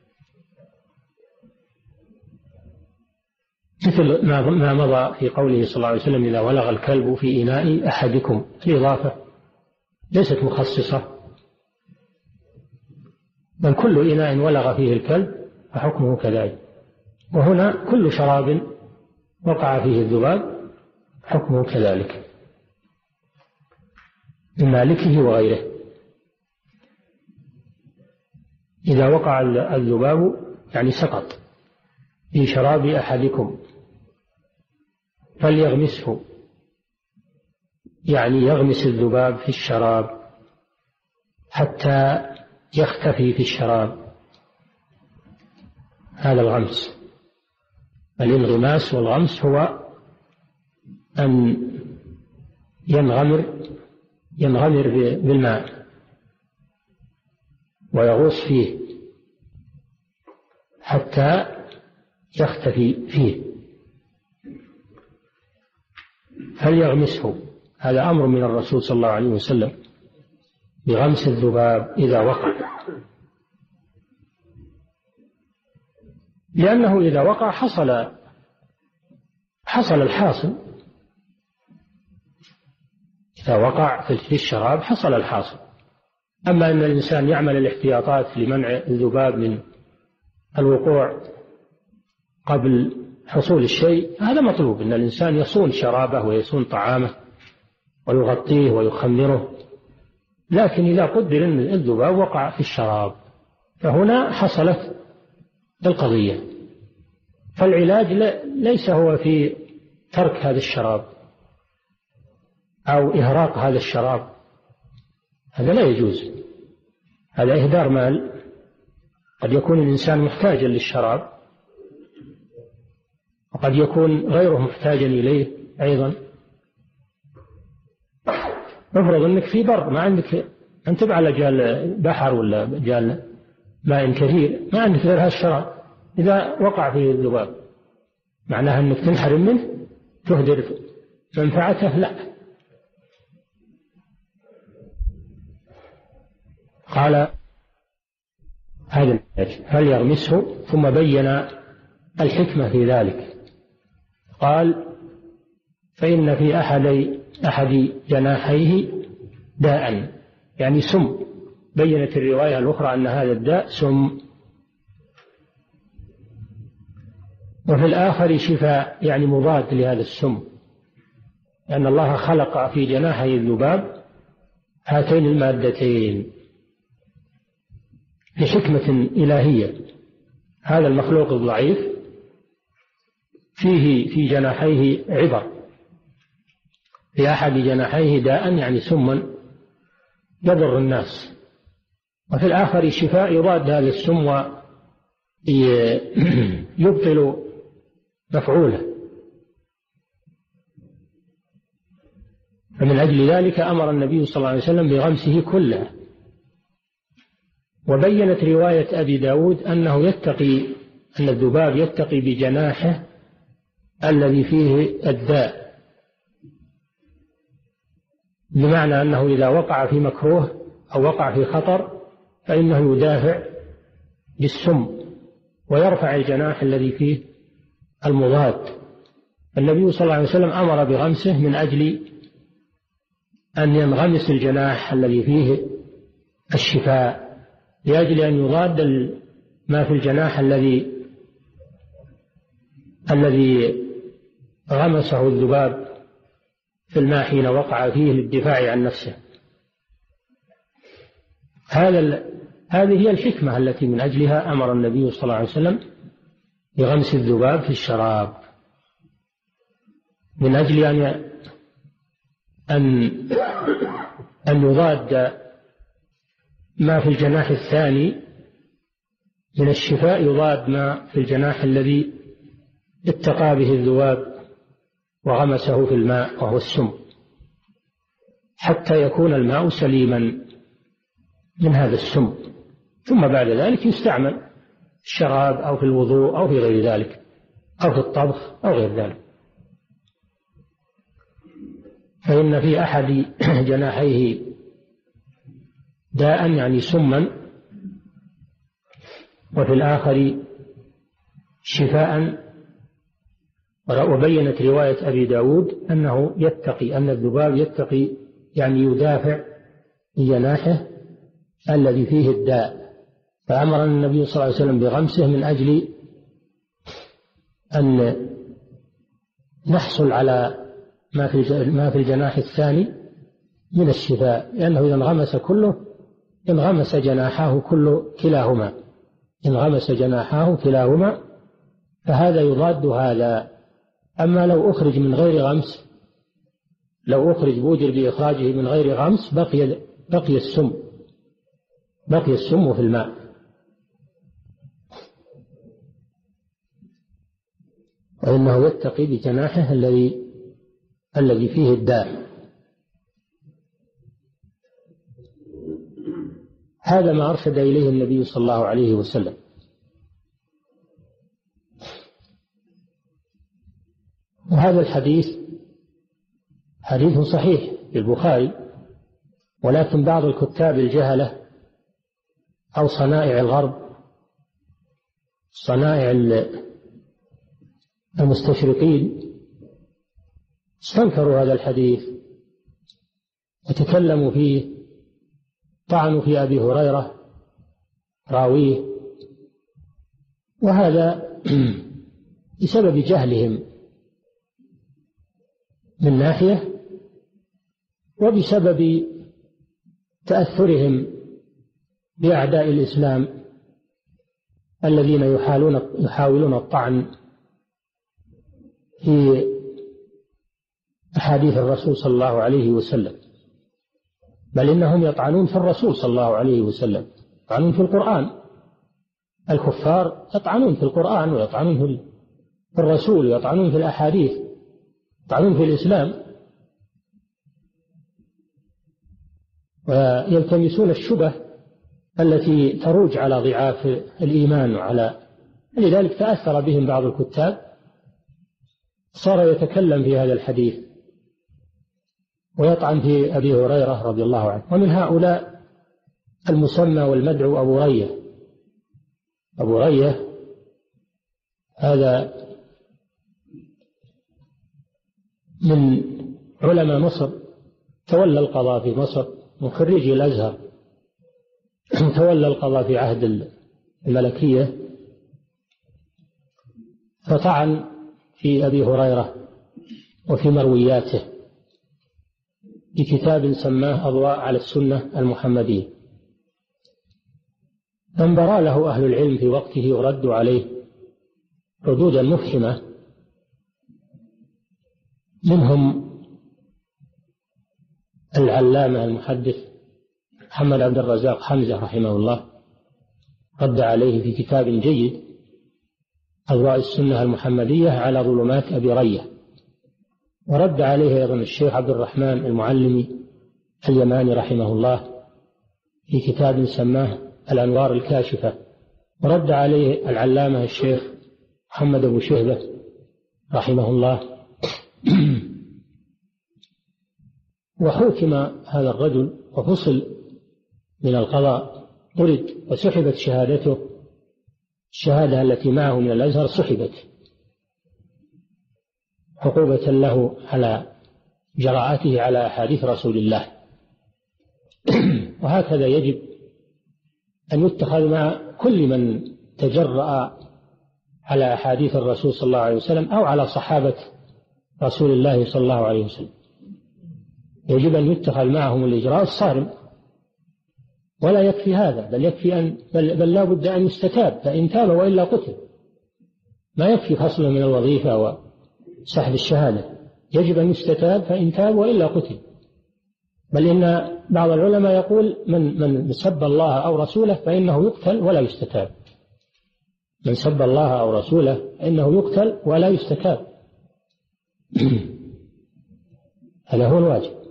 مثل ما مضى في قوله صلى الله عليه وسلم إذا ولغ الكلب في إناء أحدكم، الإضافة ليست مخصصة، بل كل إناء ولغ فيه الكلب فحكمه كذلك. وهنا كل شراب وقع فيه الذباب حكمه كذلك من مالكه وغيره. إذا وقع الذباب يعني سقط في شراب أحدكم فليغمسه، يعني يغمس الذباب في الشراب حتى يختفي في الشراب. هذا الغمس. الانغماس والغمس هو أن ينغمر ينغمر بالماء ويغوص فيه حتى يختفي فيه. فليغمسه، هذا أمر من الرسول صلى الله عليه وسلم بغمس الذباب إذا وقع، لأنه إذا وقع حصل حصل الحاصل. إذا وقع في الشراب حصل الحاصل. أما أن الإنسان يعمل الاحتياطات لمنع الذباب من الوقوع قبل حصول الشيء، هذا مطلوب، أن الإنسان يصون شرابه ويصون طعامه ويغطيه ويخمره. لكن إذا قدر أن الذباب وقع في الشراب فهنا حصلت القضية. فالعلاج ليس هو في ترك هذا الشراب أو إهراق هذا الشراب، هذا لا يجوز، هذا إهدار مال. قد يكون الإنسان محتاجا للشراب وقد يكون غيره محتاجا إليه أيضا. افرض أنك في بر، ما عندك، أنت على جال بحر ولا جال ماء كثير، ما عندك غير هذا الشراب، إذا وقع فيه الذباب معناها أنك تنحرم منه تهدر منفعته؟ لا. قال هذا هل يغمسه؟ ثم بين الحكمة في ذلك. قال فإن في أحد أحد جناحيه داء، يعني سم. بينت الرواية الأخرى أن هذا الداء سم، وفي الآخر شفاء، يعني مضاد لهذا السم، لأن الله خلق في جناحي الذباب هاتين المادتين لحكمة إلهية. هذا المخلوق الضعيف فيه في جناحيه عبر، في أحد جناحيه داء يعني سم يضر الناس، وفي الآخر شفاء يضاد هذا السم ويبطل مفعوله. فمن أجل ذلك أمر النبي صلى الله عليه وسلم بغمسه كله. وبينت رواية أبي داود أنه يتقي، أن الذباب يتقي بجناحه الذي فيه الداء، بمعنى أنه إذا وقع في مكروه أو وقع في خطر فإنه يدافع بالسم ويرفع الجناح الذي فيه المضاد. النبي صلى الله عليه وسلم أمر بغمسه من أجل أن ينغمس الجناح الذي فيه الشفاء، لأجل أن يضاد ما في الجناح الذي الذي غمسه الذباب في الماء حين وقع فيه للدفاع عن نفسه. هذا هذه هي الحكمة التي من أجلها أمر النبي صلى الله عليه وسلم بغمس الذباب في الشراب، من أجل أن أن أن يضاد ما في الجناح الثاني من الشفاء، يضاد ما في الجناح الذي اتقى به الذباب وغمسه في الماء وهو السم، حتى يكون الماء سليما من هذا السم. ثم بعد ذلك يستعمل في الشراب أو في الوضوء أو في غير ذلك، أو في الطبخ أو غير ذلك. فإن في أحد جناحيه داء يعني سما، وفي الآخر شفاء. وبينت رواية أبي داود أنه يتقي، أن الذباب يتقي يعني يدافع بجناحه الذي فيه الداء. فأمر النبي صلى الله عليه وسلم بغمسه من أجل أن نحصل على ما في ما في الجناح الثاني من الشفاء، لأنه إذا انغمس كله انغمس جناحاه كل كلاهما، انغمس جناحاه كلاهما، فهذا يضاد هذا. أما لو أخرج من غير غمس، لو أخرج بوجر بإخراجه من غير غمس بقي بقي السم بقي السم في الماء. وإنه يتقي بجناحه الذي الذي فيه الداء. هذا ما أرشد إليه النبي صلى الله عليه وسلم. وهذا الحديث حديث صحيح في البخاري، ولكن بعض الكتاب الجهلة أو صنائع الغرب، صنائع المستشرقين، استنكروا هذا الحديث وتكلموا فيه، طعنوا في أبي هريرة راويه، وهذا بسبب جهلهم من ناحية، وبسبب تأثرهم بأعداء الإسلام الذين يحاولون يحاولون الطعن في أحاديث الرسول صلى الله عليه وسلم، بل إنهم يطعنون في الرسول صلى الله عليه وسلم، يطعنون في القرآن. الكفار يطعنون في القرآن ويطعنون في الرسول ويطعنون في الأحاديث، يطعنون في الإسلام، ويلتمسون الشبه التي تروج على ضعاف الإيمان، وعلى لذلك تأثر بهم بعض الكتاب، صار يتكلم في هذا الحديث ويطعن في أبي هريرة رضي الله عنه. ومن هؤلاء المسمى والمدعو أبو رية. أبو رية هذا من علماء مصر، تولى القضاء في مصر، من خريجي الأزهر، تولى القضاء في عهد الملكية، فطعن في أبي هريرة وفي مروياته بكتاب سماه أضواء على السنة المحمدية، فانبرى له أهل العلم في وقته وردوا عليه ردودا مفحمة، منهم العلامة المحدث محمد عبد الرزاق حمزة رحمه الله، رد عليه في كتاب جيد أضواء السنة المحمدية على ظلمات أبي رية، ورد عليه أيضا الشيخ عبد الرحمن المعلمي اليماني رحمه الله في كتاب سماه الأنوار الكاشفة، ورد عليه العلامة الشيخ محمد أبو شهبة رحمه الله. وحكم هذا الرجل وفصل من القضاء، طرد وسحبت شهادته، الشهادة التي معه من الأزهر سحبت عقوبة له على جراءته على أحاديث رسول الله. وهكذا يجب أن يتخذ مع كل من تجرأ على أحاديث الرسول صلى الله عليه وسلم أو على صحابة رسول الله صلى الله عليه وسلم، يجب أن يتخذ معهم الإجراء الصارم. ولا يكفي هذا، بل يكفي أن بل, بل لا بد أن يستتاب، فإن تاب وإلا قتل. ما يكفي فصله من الوظيفة وسحب الشهادة، يجب أن يستتاب، فإن تاب وإلا قتل. بل إن بعض العلماء يقول من من سب الله أو رسوله فإنه يقتل ولا يستتاب، من سب الله أو رسوله فإنه يقتل ولا يستتاب. هذا هو الواجب.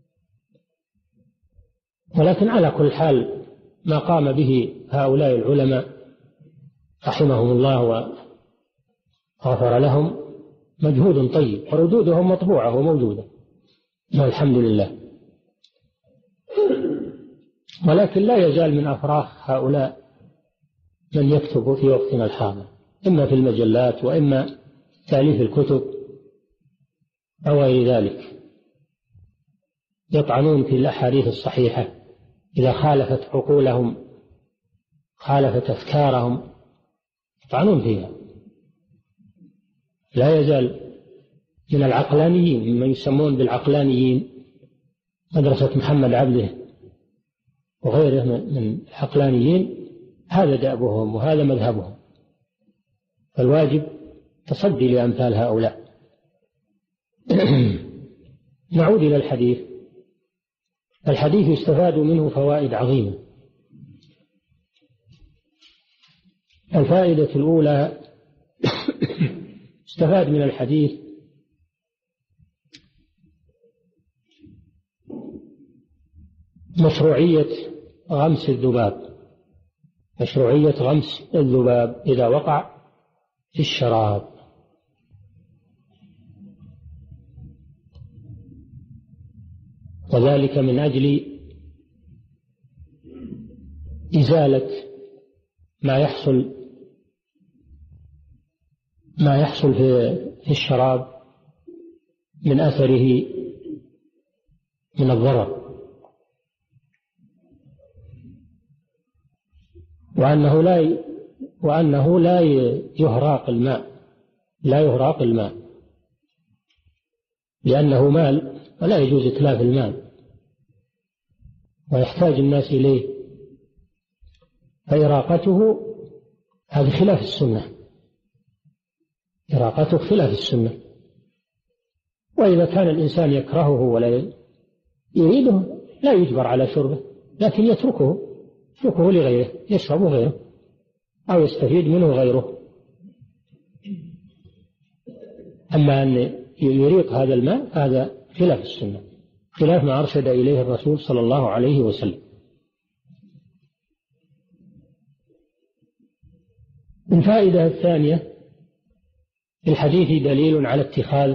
ولكن على كل حال ما قام به هؤلاء العلماء رحمهم الله وغفر لهم مجهود طيب، وردودهم مطبوعة وموجودة والحمد لله. ولكن لا يزال من أفراح هؤلاء من يكتب في وقتنا الحاضر، إما في المجلات وإما تأليف الكتب أو غير ذلك، يطعنون في الأحاديث الصحيحة إذا خالفت عقولهم، خالفت أفكارهم، يطعنون فيها. لا يزال من العقلانيين، مما يسمون بالعقلانيين، مدرسة محمد عبده وغيره من العقلانيين، هذا دأبهم وهذا مذهبهم. فالواجب تصدي لأمثال هؤلاء. نعود إلى الحديث. الحديث يستفاد منه فوائد عظيمة. الفائدة الأولى استفاد من الحديث مشروعية غمس الذباب، مشروعية غمس الذباب إذا وقع في الشراب، وذلك من أجل إزالة ما يحصل ما يحصل في الشراب من أثره من الضرر، وأنه لا وأنه لا يهراق الماء لا يهراق الماء لأنه مال ولا يجوز إتلاف المال ويحتاج الناس إليه، فإراقته هذا خلاف السنة، إراقته خلاف السنة. وإذا كان الإنسان يكرهه ولا يريده لا يجبر على شربه، لكن يتركه يتركه لغيره يشربه غيره أو يستفيد منه غيره. أما أن يريق هذا الماء هذا خلاف السنة، خلاف ما أرشد إليه الرسول صلى الله عليه وسلم. الفائدة الثانية: في الحديث دليل على اتخاذ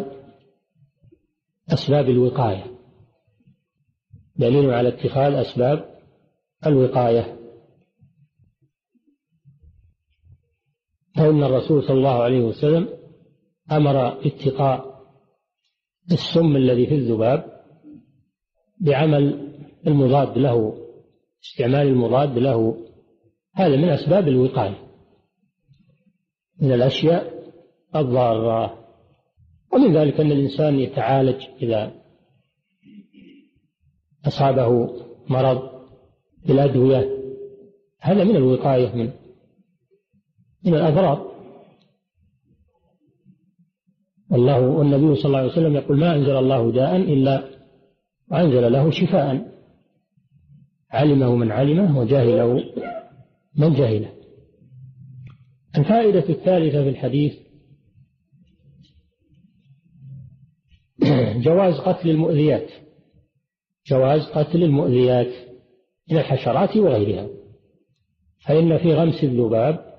أسباب الوقاية، دليل على اتخاذ أسباب الوقاية، فإن الرسول صلى الله عليه وسلم أمر اتقاء السم الذي في الذباب بعمل المضاد له، استعمال المضاد له، هذا من أسباب الوقاية من الأشياء الضارة. ومن ذلك أن الإنسان يتعالج إذا أصابه مرض بالأدوية، هذا من الوقاية من من الأضرار. الله والنبي صلى الله عليه وسلم يقول: ما أنزل الله داء إلا وأنزل له شفاء، علمه من علمه وجاهله من جهله. الفائدة الثالثة في الحديث: جواز قتل المؤذيات، جواز قتل المؤذيات من الحشرات وغيرها، فإن في غمس الذباب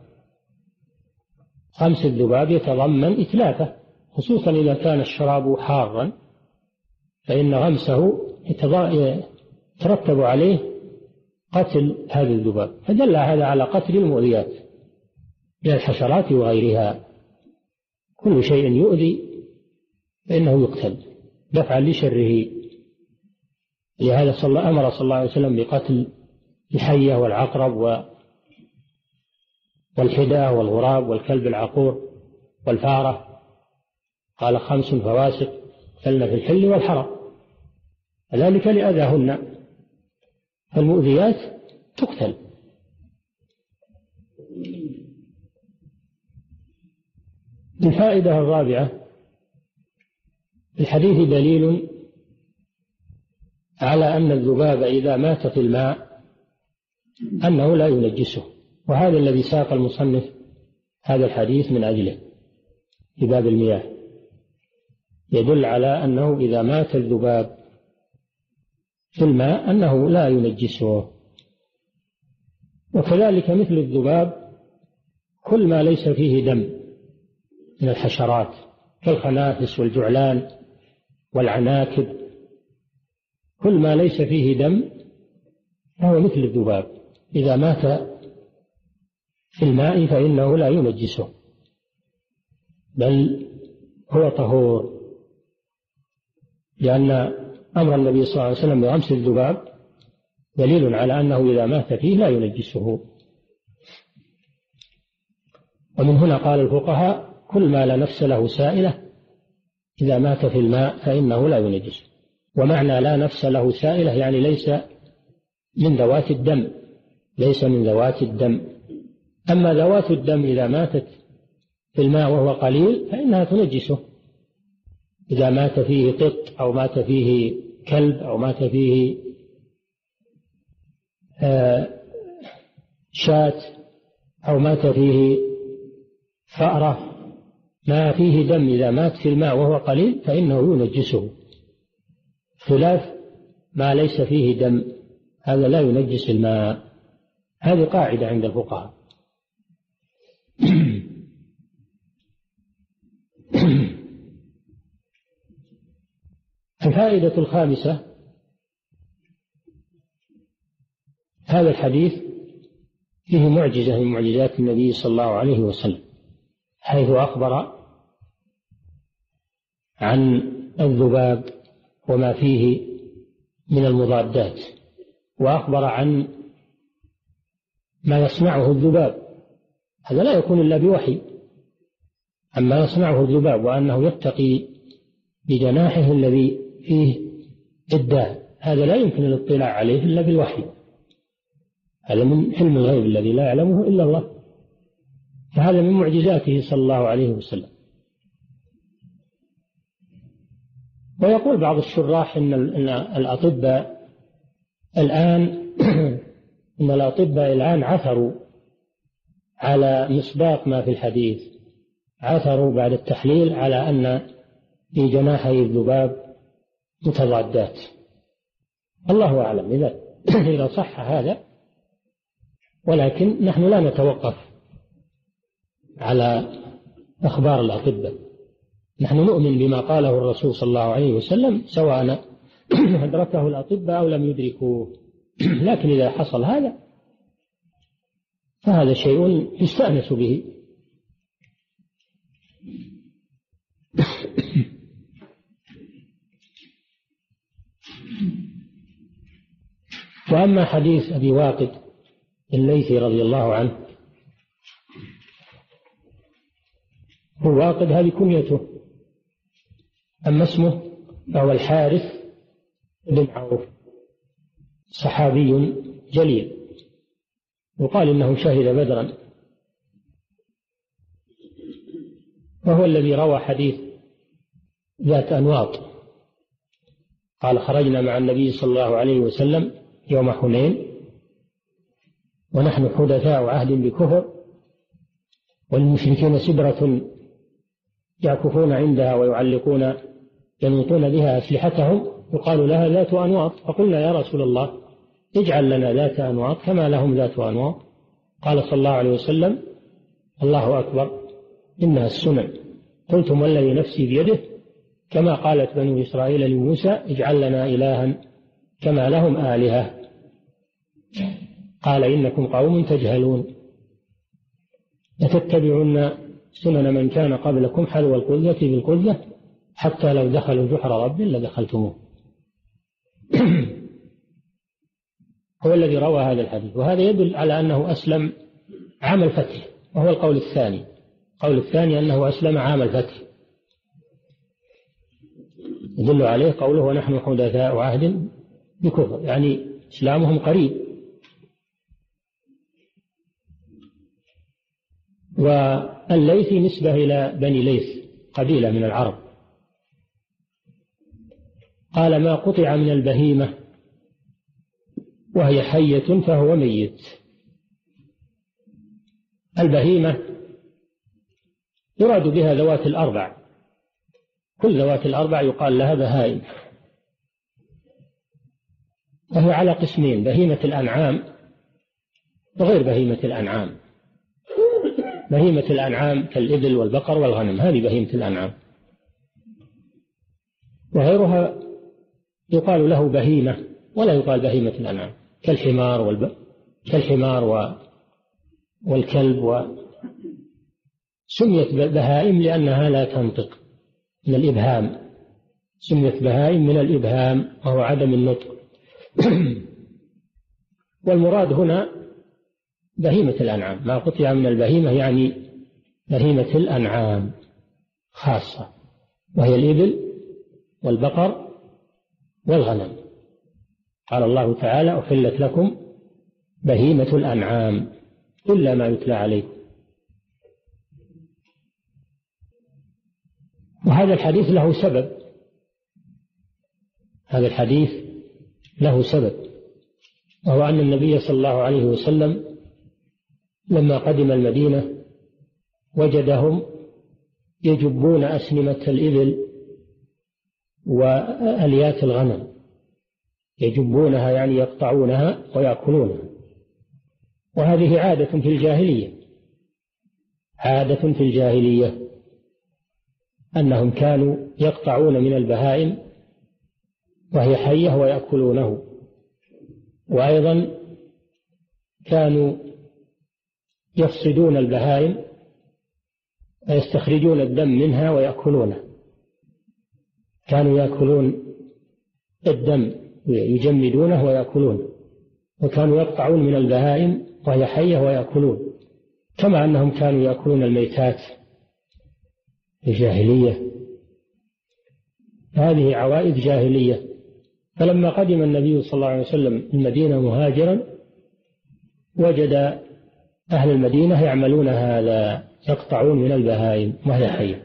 غمس الذباب يتضمن إتلافه، خصوصا إذا كان الشراب حارا، فإن غمسه يترتب عليه قتل هذا الذباب، فدل هذا على قتل المؤذيات من الحشرات وغيرها. كل شيء يؤذي فإنه يقتل دفعا لشره. لهذا صلى أمر صلى الله عليه وسلم بقتل الحية والعقرب والحداة والغراب والكلب العقور والفارة، قال: خمس فواسق قتلن في الحل والحرم، ذلك لأذاهن، فالمؤذيات تقتل. الفائدة الرابعة: الحديث دليل على أن الذباب إذا مات في الماء أنه لا ينجسه، وهذا الذي ساق المصنف هذا الحديث من أجله في باب المياه، يدل على أنه إذا مات الذباب في الماء أنه لا ينجسه. وكذلك مثل الذباب كل ما ليس فيه دم من الحشرات كالخنافس والجعلان والعناكب، كل ما ليس فيه دم فهو مثل الذباب، إذا مات في الماء فإنه لا ينجسه بل هو طهور، لأن أمر النبي صلى الله عليه وسلم بغمس الذباب دليل على أنه إذا مات فيه لا ينجسه. ومن هنا قال الفقهاء: كل ما لا نفس له سائلة إذا مات في الماء فإنه لا ينجسه. ومعنى لا نفس له سائلة يعني ليس من ذوات الدم، ليس من ذوات الدم. أما ذوات الدم إذا ماتت في الماء وهو قليل فإنها تنجسه، إذا مات فيه قط أو مات فيه كلب أو مات فيه شاة أو مات فيه فأرة، ما فيه دم إذا مات في الماء وهو قليل فإنه ينجسه، خلاف ما ليس فيه دم هذا لا ينجس الماء. هذه قاعدة عند الفقهاء. الفائدة الخامسة: هذا الحديث فيه معجزة من معجزات النبي صلى الله عليه وسلم، حيث أخبر عن الذباب وما فيه من المضادات، وأخبر عن ما يصنعه الذباب، هذا لا يكون إلا بوحي، أما يصنعه الذباب وأنه يتقي بجناحه الذي فيه الداء، هذا لا يمكن الاطلاع عليه إلا بالوحي، هذا من علم الغيب الذي لا يعلمه إلا الله، فهذا من معجزاته صلى الله عليه وسلم. ويقول بعض الشراح إن الأطباء الآن إن الأطباء الآن عثروا على مصداق ما في الحديث، عثروا بعد التحليل على أن في جناحي الذباب متضادات. الله أعلم إذا إذا صح هذا، ولكن نحن لا نتوقف على أخبار الأطباء، نحن نؤمن بما قاله الرسول صلى الله عليه وسلم سواء أدركه الأطباء أو لم يدركوه، لكن إذا حصل هذا فهذا شيء يستأنس به. وأما حديث أبي واقد الليثي رضي الله عنه، هو واقد هذه كنيته، أما اسمه فهو الحارث بن عوف، صحابي جليل، وقال إنه شهد بدرا، وهو الذي روى حديث ذات أنواط، قال خرجنا مع النبي صلى الله عليه وسلم يوم حنين ونحن حدثاء عهد بكفر، والمشركين سدرة يعكفون عندها ويعلقون ينوطون بها أسلحتهم، يقال لها ذات أنواط، فقلنا يا رسول الله اجعل لنا ذات أنواط كما لهم ذات أنواط، قال صلى الله عليه وسلم الله أكبر إنها السنن، قلتم والذي نفسي بيده كما قالت بنو إسرائيل لموسى اجعل لنا إلها كما لهم آلهة، قال إنكم قوم تجهلون لتتبعون سنن من كان قبلكم حذو القذة بالقذة حتى لو دخلوا جحر رب لدخلتموه. هو الذي روى هذا الحديث، وهذا يدل على أنه أسلم عام الفتح، وهو القول الثاني، القول الثاني أنه أسلم عام الفتح، يدل عليه قوله ونحن حدثاء عهد بكفر، يعني إسلامهم قريب. والليثي نسبة إلى بني ليث، قبيلة من العرب. قال ما قطع من البهيمة وهي حية فهو ميت. البهيمة يراد بها ذوات الأربع، كل ذوات الأربع يقال لها بهائم، وهي على قسمين، بهيمة الأنعام وغير بهيمة الأنعام. بهيمة الأنعام كالإبل والبقر والغنم، هذه بهيمة الأنعام، وغيرها يقال له بهيمة ولا يقال بهيمة الأنعام، كالحمار والب... كالحمار و... والكلب و... سميت بهائم لأنها لا تنطق من الإبهام، سميت بهائم من الإبهام وهو عدم النطق. والمراد هنا بهيمة الأنعام، ما قطع من البهيمة يعني بهيمة الأنعام خاصة، وهي الإبل والبقر والغنم. قال الله تعالى أحلت لكم بهيمة الأنعام إلا ما يتلى عليكم. وهذا الحديث له سبب، هذا الحديث له سبب، وهو أن النبي صلى الله عليه وسلم لما قدم المدينة وجدهم يجبون أسنمة الإبل وأليات الغنم، يجبونها يعني يقطعونها ويأكلونها، وهذه عادة في الجاهلية، عادة في الجاهلية أنهم كانوا يقطعون من البهائم وهي حية ويأكلونه، وأيضا كانوا يفسدون البهائم ويستخرجون الدم منها ويأكلونه، كانوا يأكلون الدم يجمدونه ويأكلون، وكانوا يقطعون من البهائم وهي حية ويأكلون، كما أنهم كانوا يأكلون الميتات في الجاهلية. هذه عوائد جاهلية. فلما قدم النبي صلى الله عليه وسلم المدينة مهاجرا وجد أهل المدينة يعملون هذا، يقطعون من البهائم وهي حية.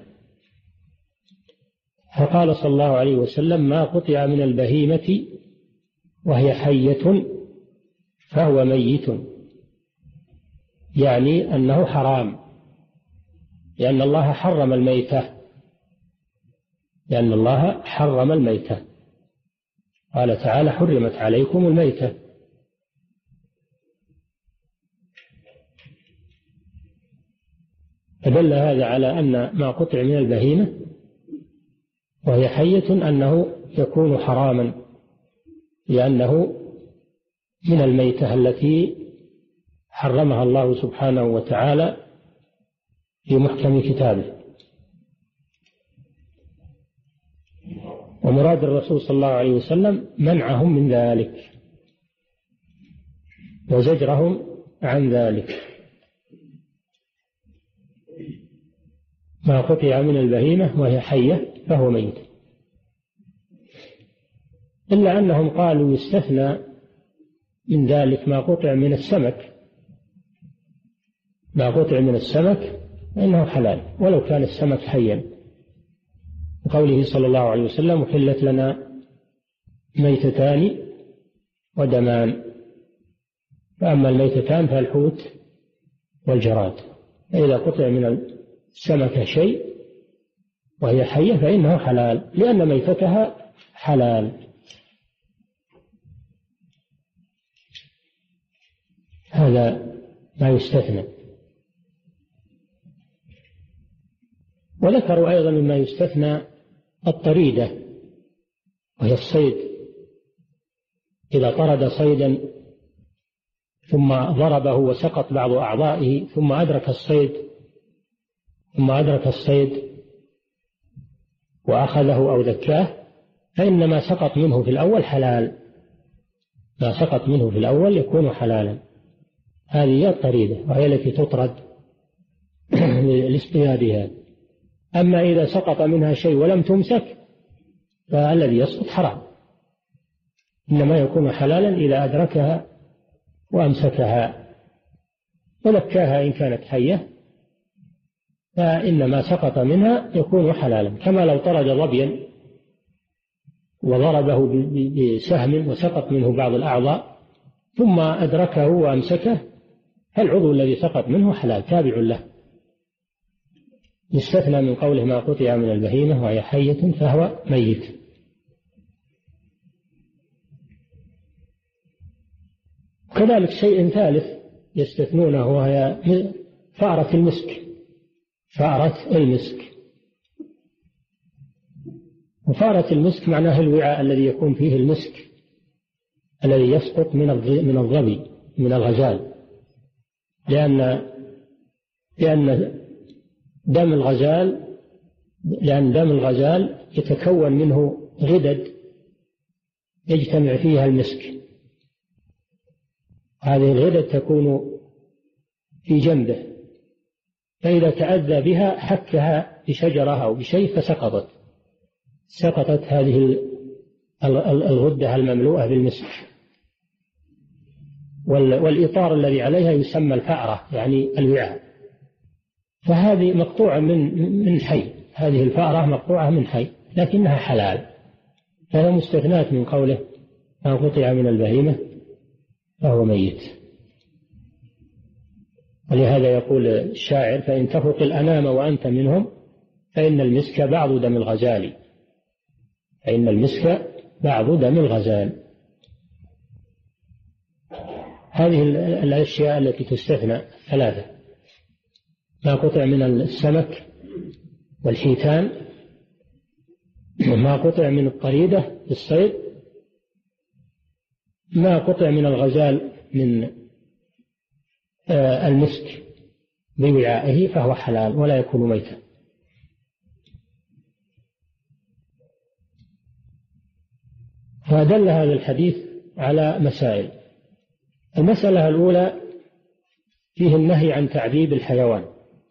فقال صلى الله عليه وسلم: ما قطع من البهيمة وهي حية فهو ميت، يعني أنه حرام، لأن الله حرم الميتة، لأن الله حرم الميتة. قال تعالى: حرمت عليكم الميتة. فدل هذا على أن ما قطع من البهيمة وهي حية أنه يكون حراما، لأنه من الميتة التي حرمها الله سبحانه وتعالى في محكم كتابه. ومراد الرسول صلى الله عليه وسلم منعهم من ذلك وزجرهم عن ذلك. ما قطع من البهيمة وهي حية فهو ميت، إلا أنهم قالوا يستثنى من ذلك ما قطع من السمك، ما قطع من السمك فإنه حلال ولو كان السمك حيا، وقوله صلى الله عليه وسلم: أحلت لنا ميتتان ودمان. فأما الميتتان فالحوت والجراد، فإذا قطع من السمكة شيء وهي حية فإنه حلال، لأن ميتتها حلال. هذا ما يستثنى. وذكروا أيضا مما يستثنى الطريدة، وهي الصيد. إذا طرد صيدا ثم ضربه وسقط بعض أعضائه ثم أدرك الصيد ثم أدرك الصيد وأخذه أو ذكاه، فإن ما سقط منه في الأول حلال، ما سقط منه في الأول يكون حلالا. هذه هي الطريدة، وهي التي تطرد لاصطيادها. أما إذا سقط منها شيء ولم تمسك فالذي يسقط حرام، إنما يكون حلالا إذا أدركها وأمسكها ونكاها إن كانت حية، فإن ما سقط منها يكون حلالا. كما لو طرد ظبيا وضربه بسهم وسقط منه بعض الأعضاء ثم أدركه وأمسكه، فالعضو الذي سقط منه حلال تابع له. يستثنى من قوله: ما قطع من البهيمة وهي حية فهو ميت. كذلك شيء ثالث يستثنونه وهي فأرة المسك، فأرة المسك. وفأرة المسك معناه الوعاء الذي يكون فيه المسك الذي يسقط من من الظبي من الغزال، لأن لأن دم الغزال لأن دم الغزال يتكون منه غدد يجتمع فيها المسك. هذه الغدد تكون في جنبه، فإذا تأذى بها حكها بشجرة أو بشيء فسقطت سقطت هذه الغدة المملوءة بالمسك. والإطار الذي عليها يسمى الفأرة، يعني الوعاء. فهذه مقطوعة من من حي، هذه الفأرة مقطوعة من حي لكنها حلال، فهي مستثنات من قوله: ما قطع من البهيمة فهو ميت. ولهذا يقول الشاعر: فإن تفرق الأنام وأنت منهم فإن المسك بعض دم الغزال، فإن المسك بعض دم الغزال. هذه الأشياء التي تستثنى ثلاثة: ما قطع من السمك والحيتان، ما قطع من الطريدة في الصيد، ما قطع من الغزال من المسك بوعائه فهو حلال ولا يكون ميتا. فدل هذا الحديث على مسائل. المسألة الأولى فيه النهي عن تعذيب الحيوان،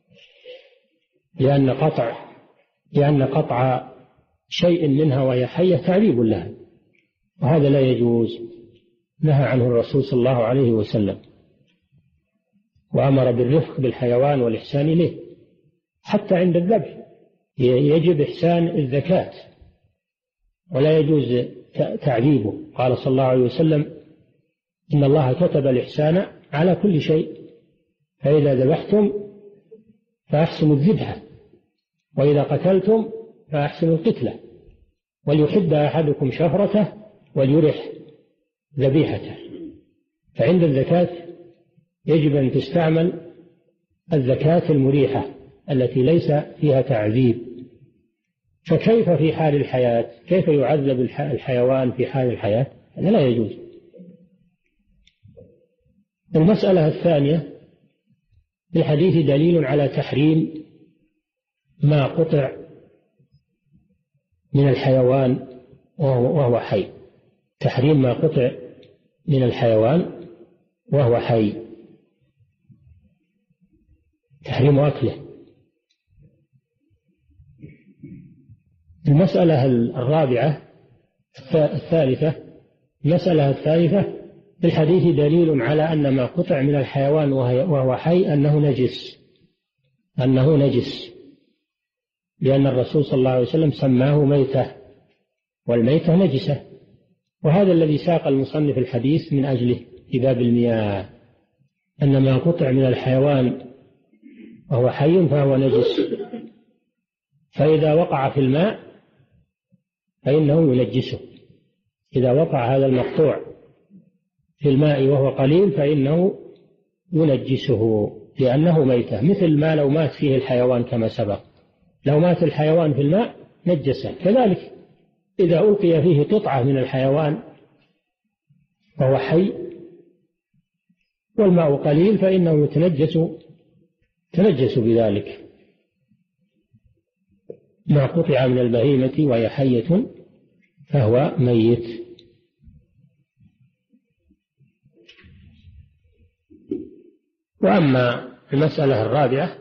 لأن قطع لأن قطع شيء منها وهي حية تعذيب لها، وهذا لا يجوز، نهى عنه الرسول صلى الله عليه وسلم، وأمر بالرفق بالحيوان والإحسان إليه. حتى عند الذبح يجب إحسان الزكاة ولا يجوز تعذيبه. قال صلى الله عليه وسلم: إن الله كتب الإحسان على كل شيء، فإذا ذبحتم فأحسنوا الذبحة، وإذا قتلتم فأحسنوا القتلة، وليحد أحدكم شفرته وليرح ذبيحته. فعند الزكاة يجب أن تستعمل الزكاة المريحة التي ليس فيها تعذيب. فكيف في حال الحياة؟ كيف يعذب الحيوان في حال الحياة؟ هذا لا يجوز. المسألة الثانية: في الحديث دليل على تحريم ما قطع من الحيوان وهو حي، تحريم ما قطع من الحيوان وهو حي، تحريم أكله. المسألة الرابعة الثالثة المسألة الثالثة في الحديث دليل على أن ما قطع من الحيوان وهو حي أنه نجس أنه نجس لأن الرسول صلى الله عليه وسلم سماه ميتة، والميتة نجسة، وهذا الذي ساق المصنف الحديث من أجله في باب المياه، أن ما قطع من الحيوان وهو حي فهو نجس، فإذا وقع في الماء فإنه ينجسه. إذا وقع هذا المقطوع في الماء وهو قليل فإنه ينجسه لأنه ميتة، مثل ما لو مات فيه الحيوان كما سبق، لو مات الحيوان في الماء نجسه. كذلك إذا ألقي فيه قطعة من الحيوان وهو حي والماء قليل فإنه يتنجس تنجس بذلك. ما قطع من البهيمة وهي حية فهو ميت. وأما المسألة الرابعة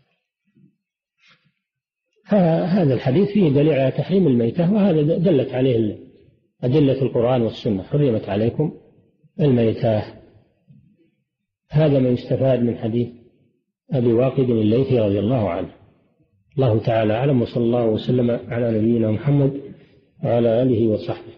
فهذا الحديث فيه دليل على تحريم الميتة، وهذا دلت عليه أدلة القرآن والسنة: حرمت عليكم الميتة. هذا ما يستفاد من حديث أبي واقد الليثي رضي الله عنه. الله تعالى أعلم، وصلى الله وسلم على نبينا محمد وعلى آله وصحبه.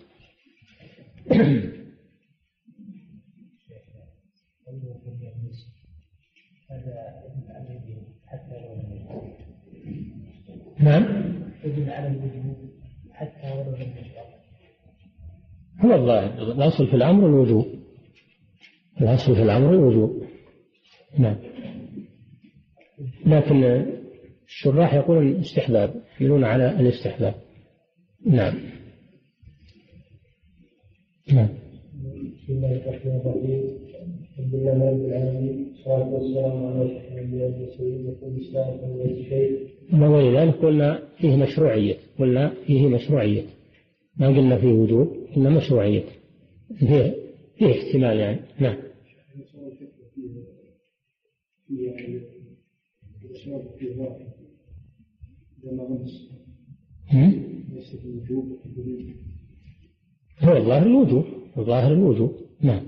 نعم، يجب على الوجوب حتى ولو لم يشرع. هو الظاهر الأصل في الأمر الوجوب، الأصل في الأمر الوجوب. نعم، لكن الشراح يقولون استحباب، يحملون على الاستحباب. نعم. نعم. بسم الله الرحمن الرحيم. الحمد لله رب العالمين، والصلاة والسلام على أشرف الأنبياء والمرسلين وكل إسلام والشيء. ولذلك قلنا فيه مشروعية، قلنا فيه مشروعية، ما قلنا فيه وجوب، قلنا مشروعية، فيه فيه احتمال يعني. نعم. هو الظاهر الوجوب، الظاهر الوجوب. نعم.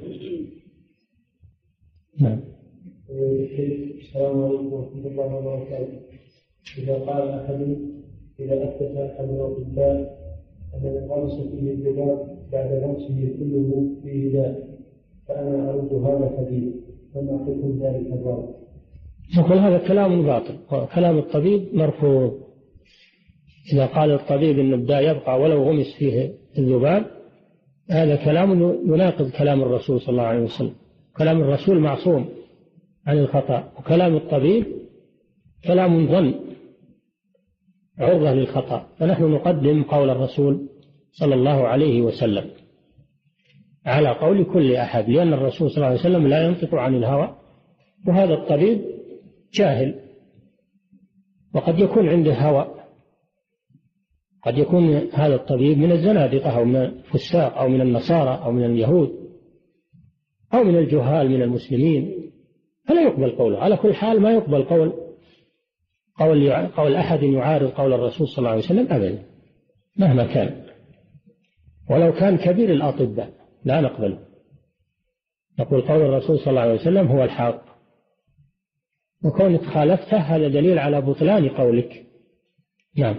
نعم. السلام عليكم ورحمة الله وبركاته. إذا قال أحد إذا أثبت أحد الأطباء أن الغمس فيه الذباب بعد غمسه كله فيه داء، فأنا أرد هذا الحديث، فما حكم ذلك الراوي؟ نقول هذا كلام باطل، كلام الطبيب مرفوض. إذا قال الطبيب أن الداء يبقى ولو غمس فيه الذباب، هذا كلام يناقض كلام الرسول صلى الله عليه وسلم. كلام الرسول معصوم عن الخطأ، وكلام الطبيب كلام ظن عرضة للخطأ، فنحن نقدم قول الرسول صلى الله عليه وسلم على قول كل أحد، لأن الرسول صلى الله عليه وسلم لا ينطق عن الهوى، وهذا الطبيب جاهل وقد يكون عنده هوى، قد يكون هذا الطبيب من الزنادقة أو من الفساق أو من النصارى أو من اليهود أو من الجهال من المسلمين، فلا يقبل قوله. على كل حال ما يقبل قول قول, قول أحد يعارض قول الرسول صلى الله عليه وسلم أبدا مهما كان، ولو كان كبير الأطباء لا نقبله. نقول قول الرسول صلى الله عليه وسلم هو الحق، وكونك خالفته هذا دليل على بطلان قولك. نعم.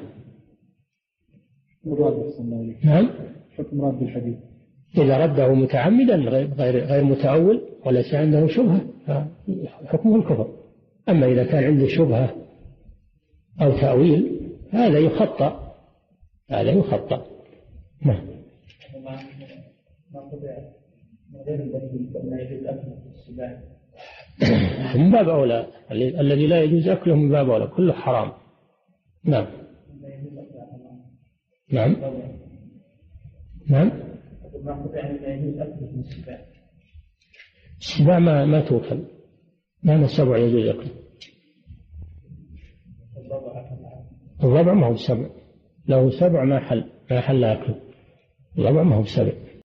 نعم. حكم رد الحديث إذا رده متعمدا غير غير متأول وليس عنده شبهة فحكمه الكفر. أما إذا كان عنده شبهة أو تأويل هذا يخطأ، هذا يخطأ. نعم. من باب أولى، الذي لا يجوز أكله من باب أولى، كله حرام. نعم. نعم. نعم. السباع ما ما توكل، ما السبع يجوز أكله. الضبع ما هو سبع، له سبع ما حل ما حل أكله، الضبع ما هو سبع.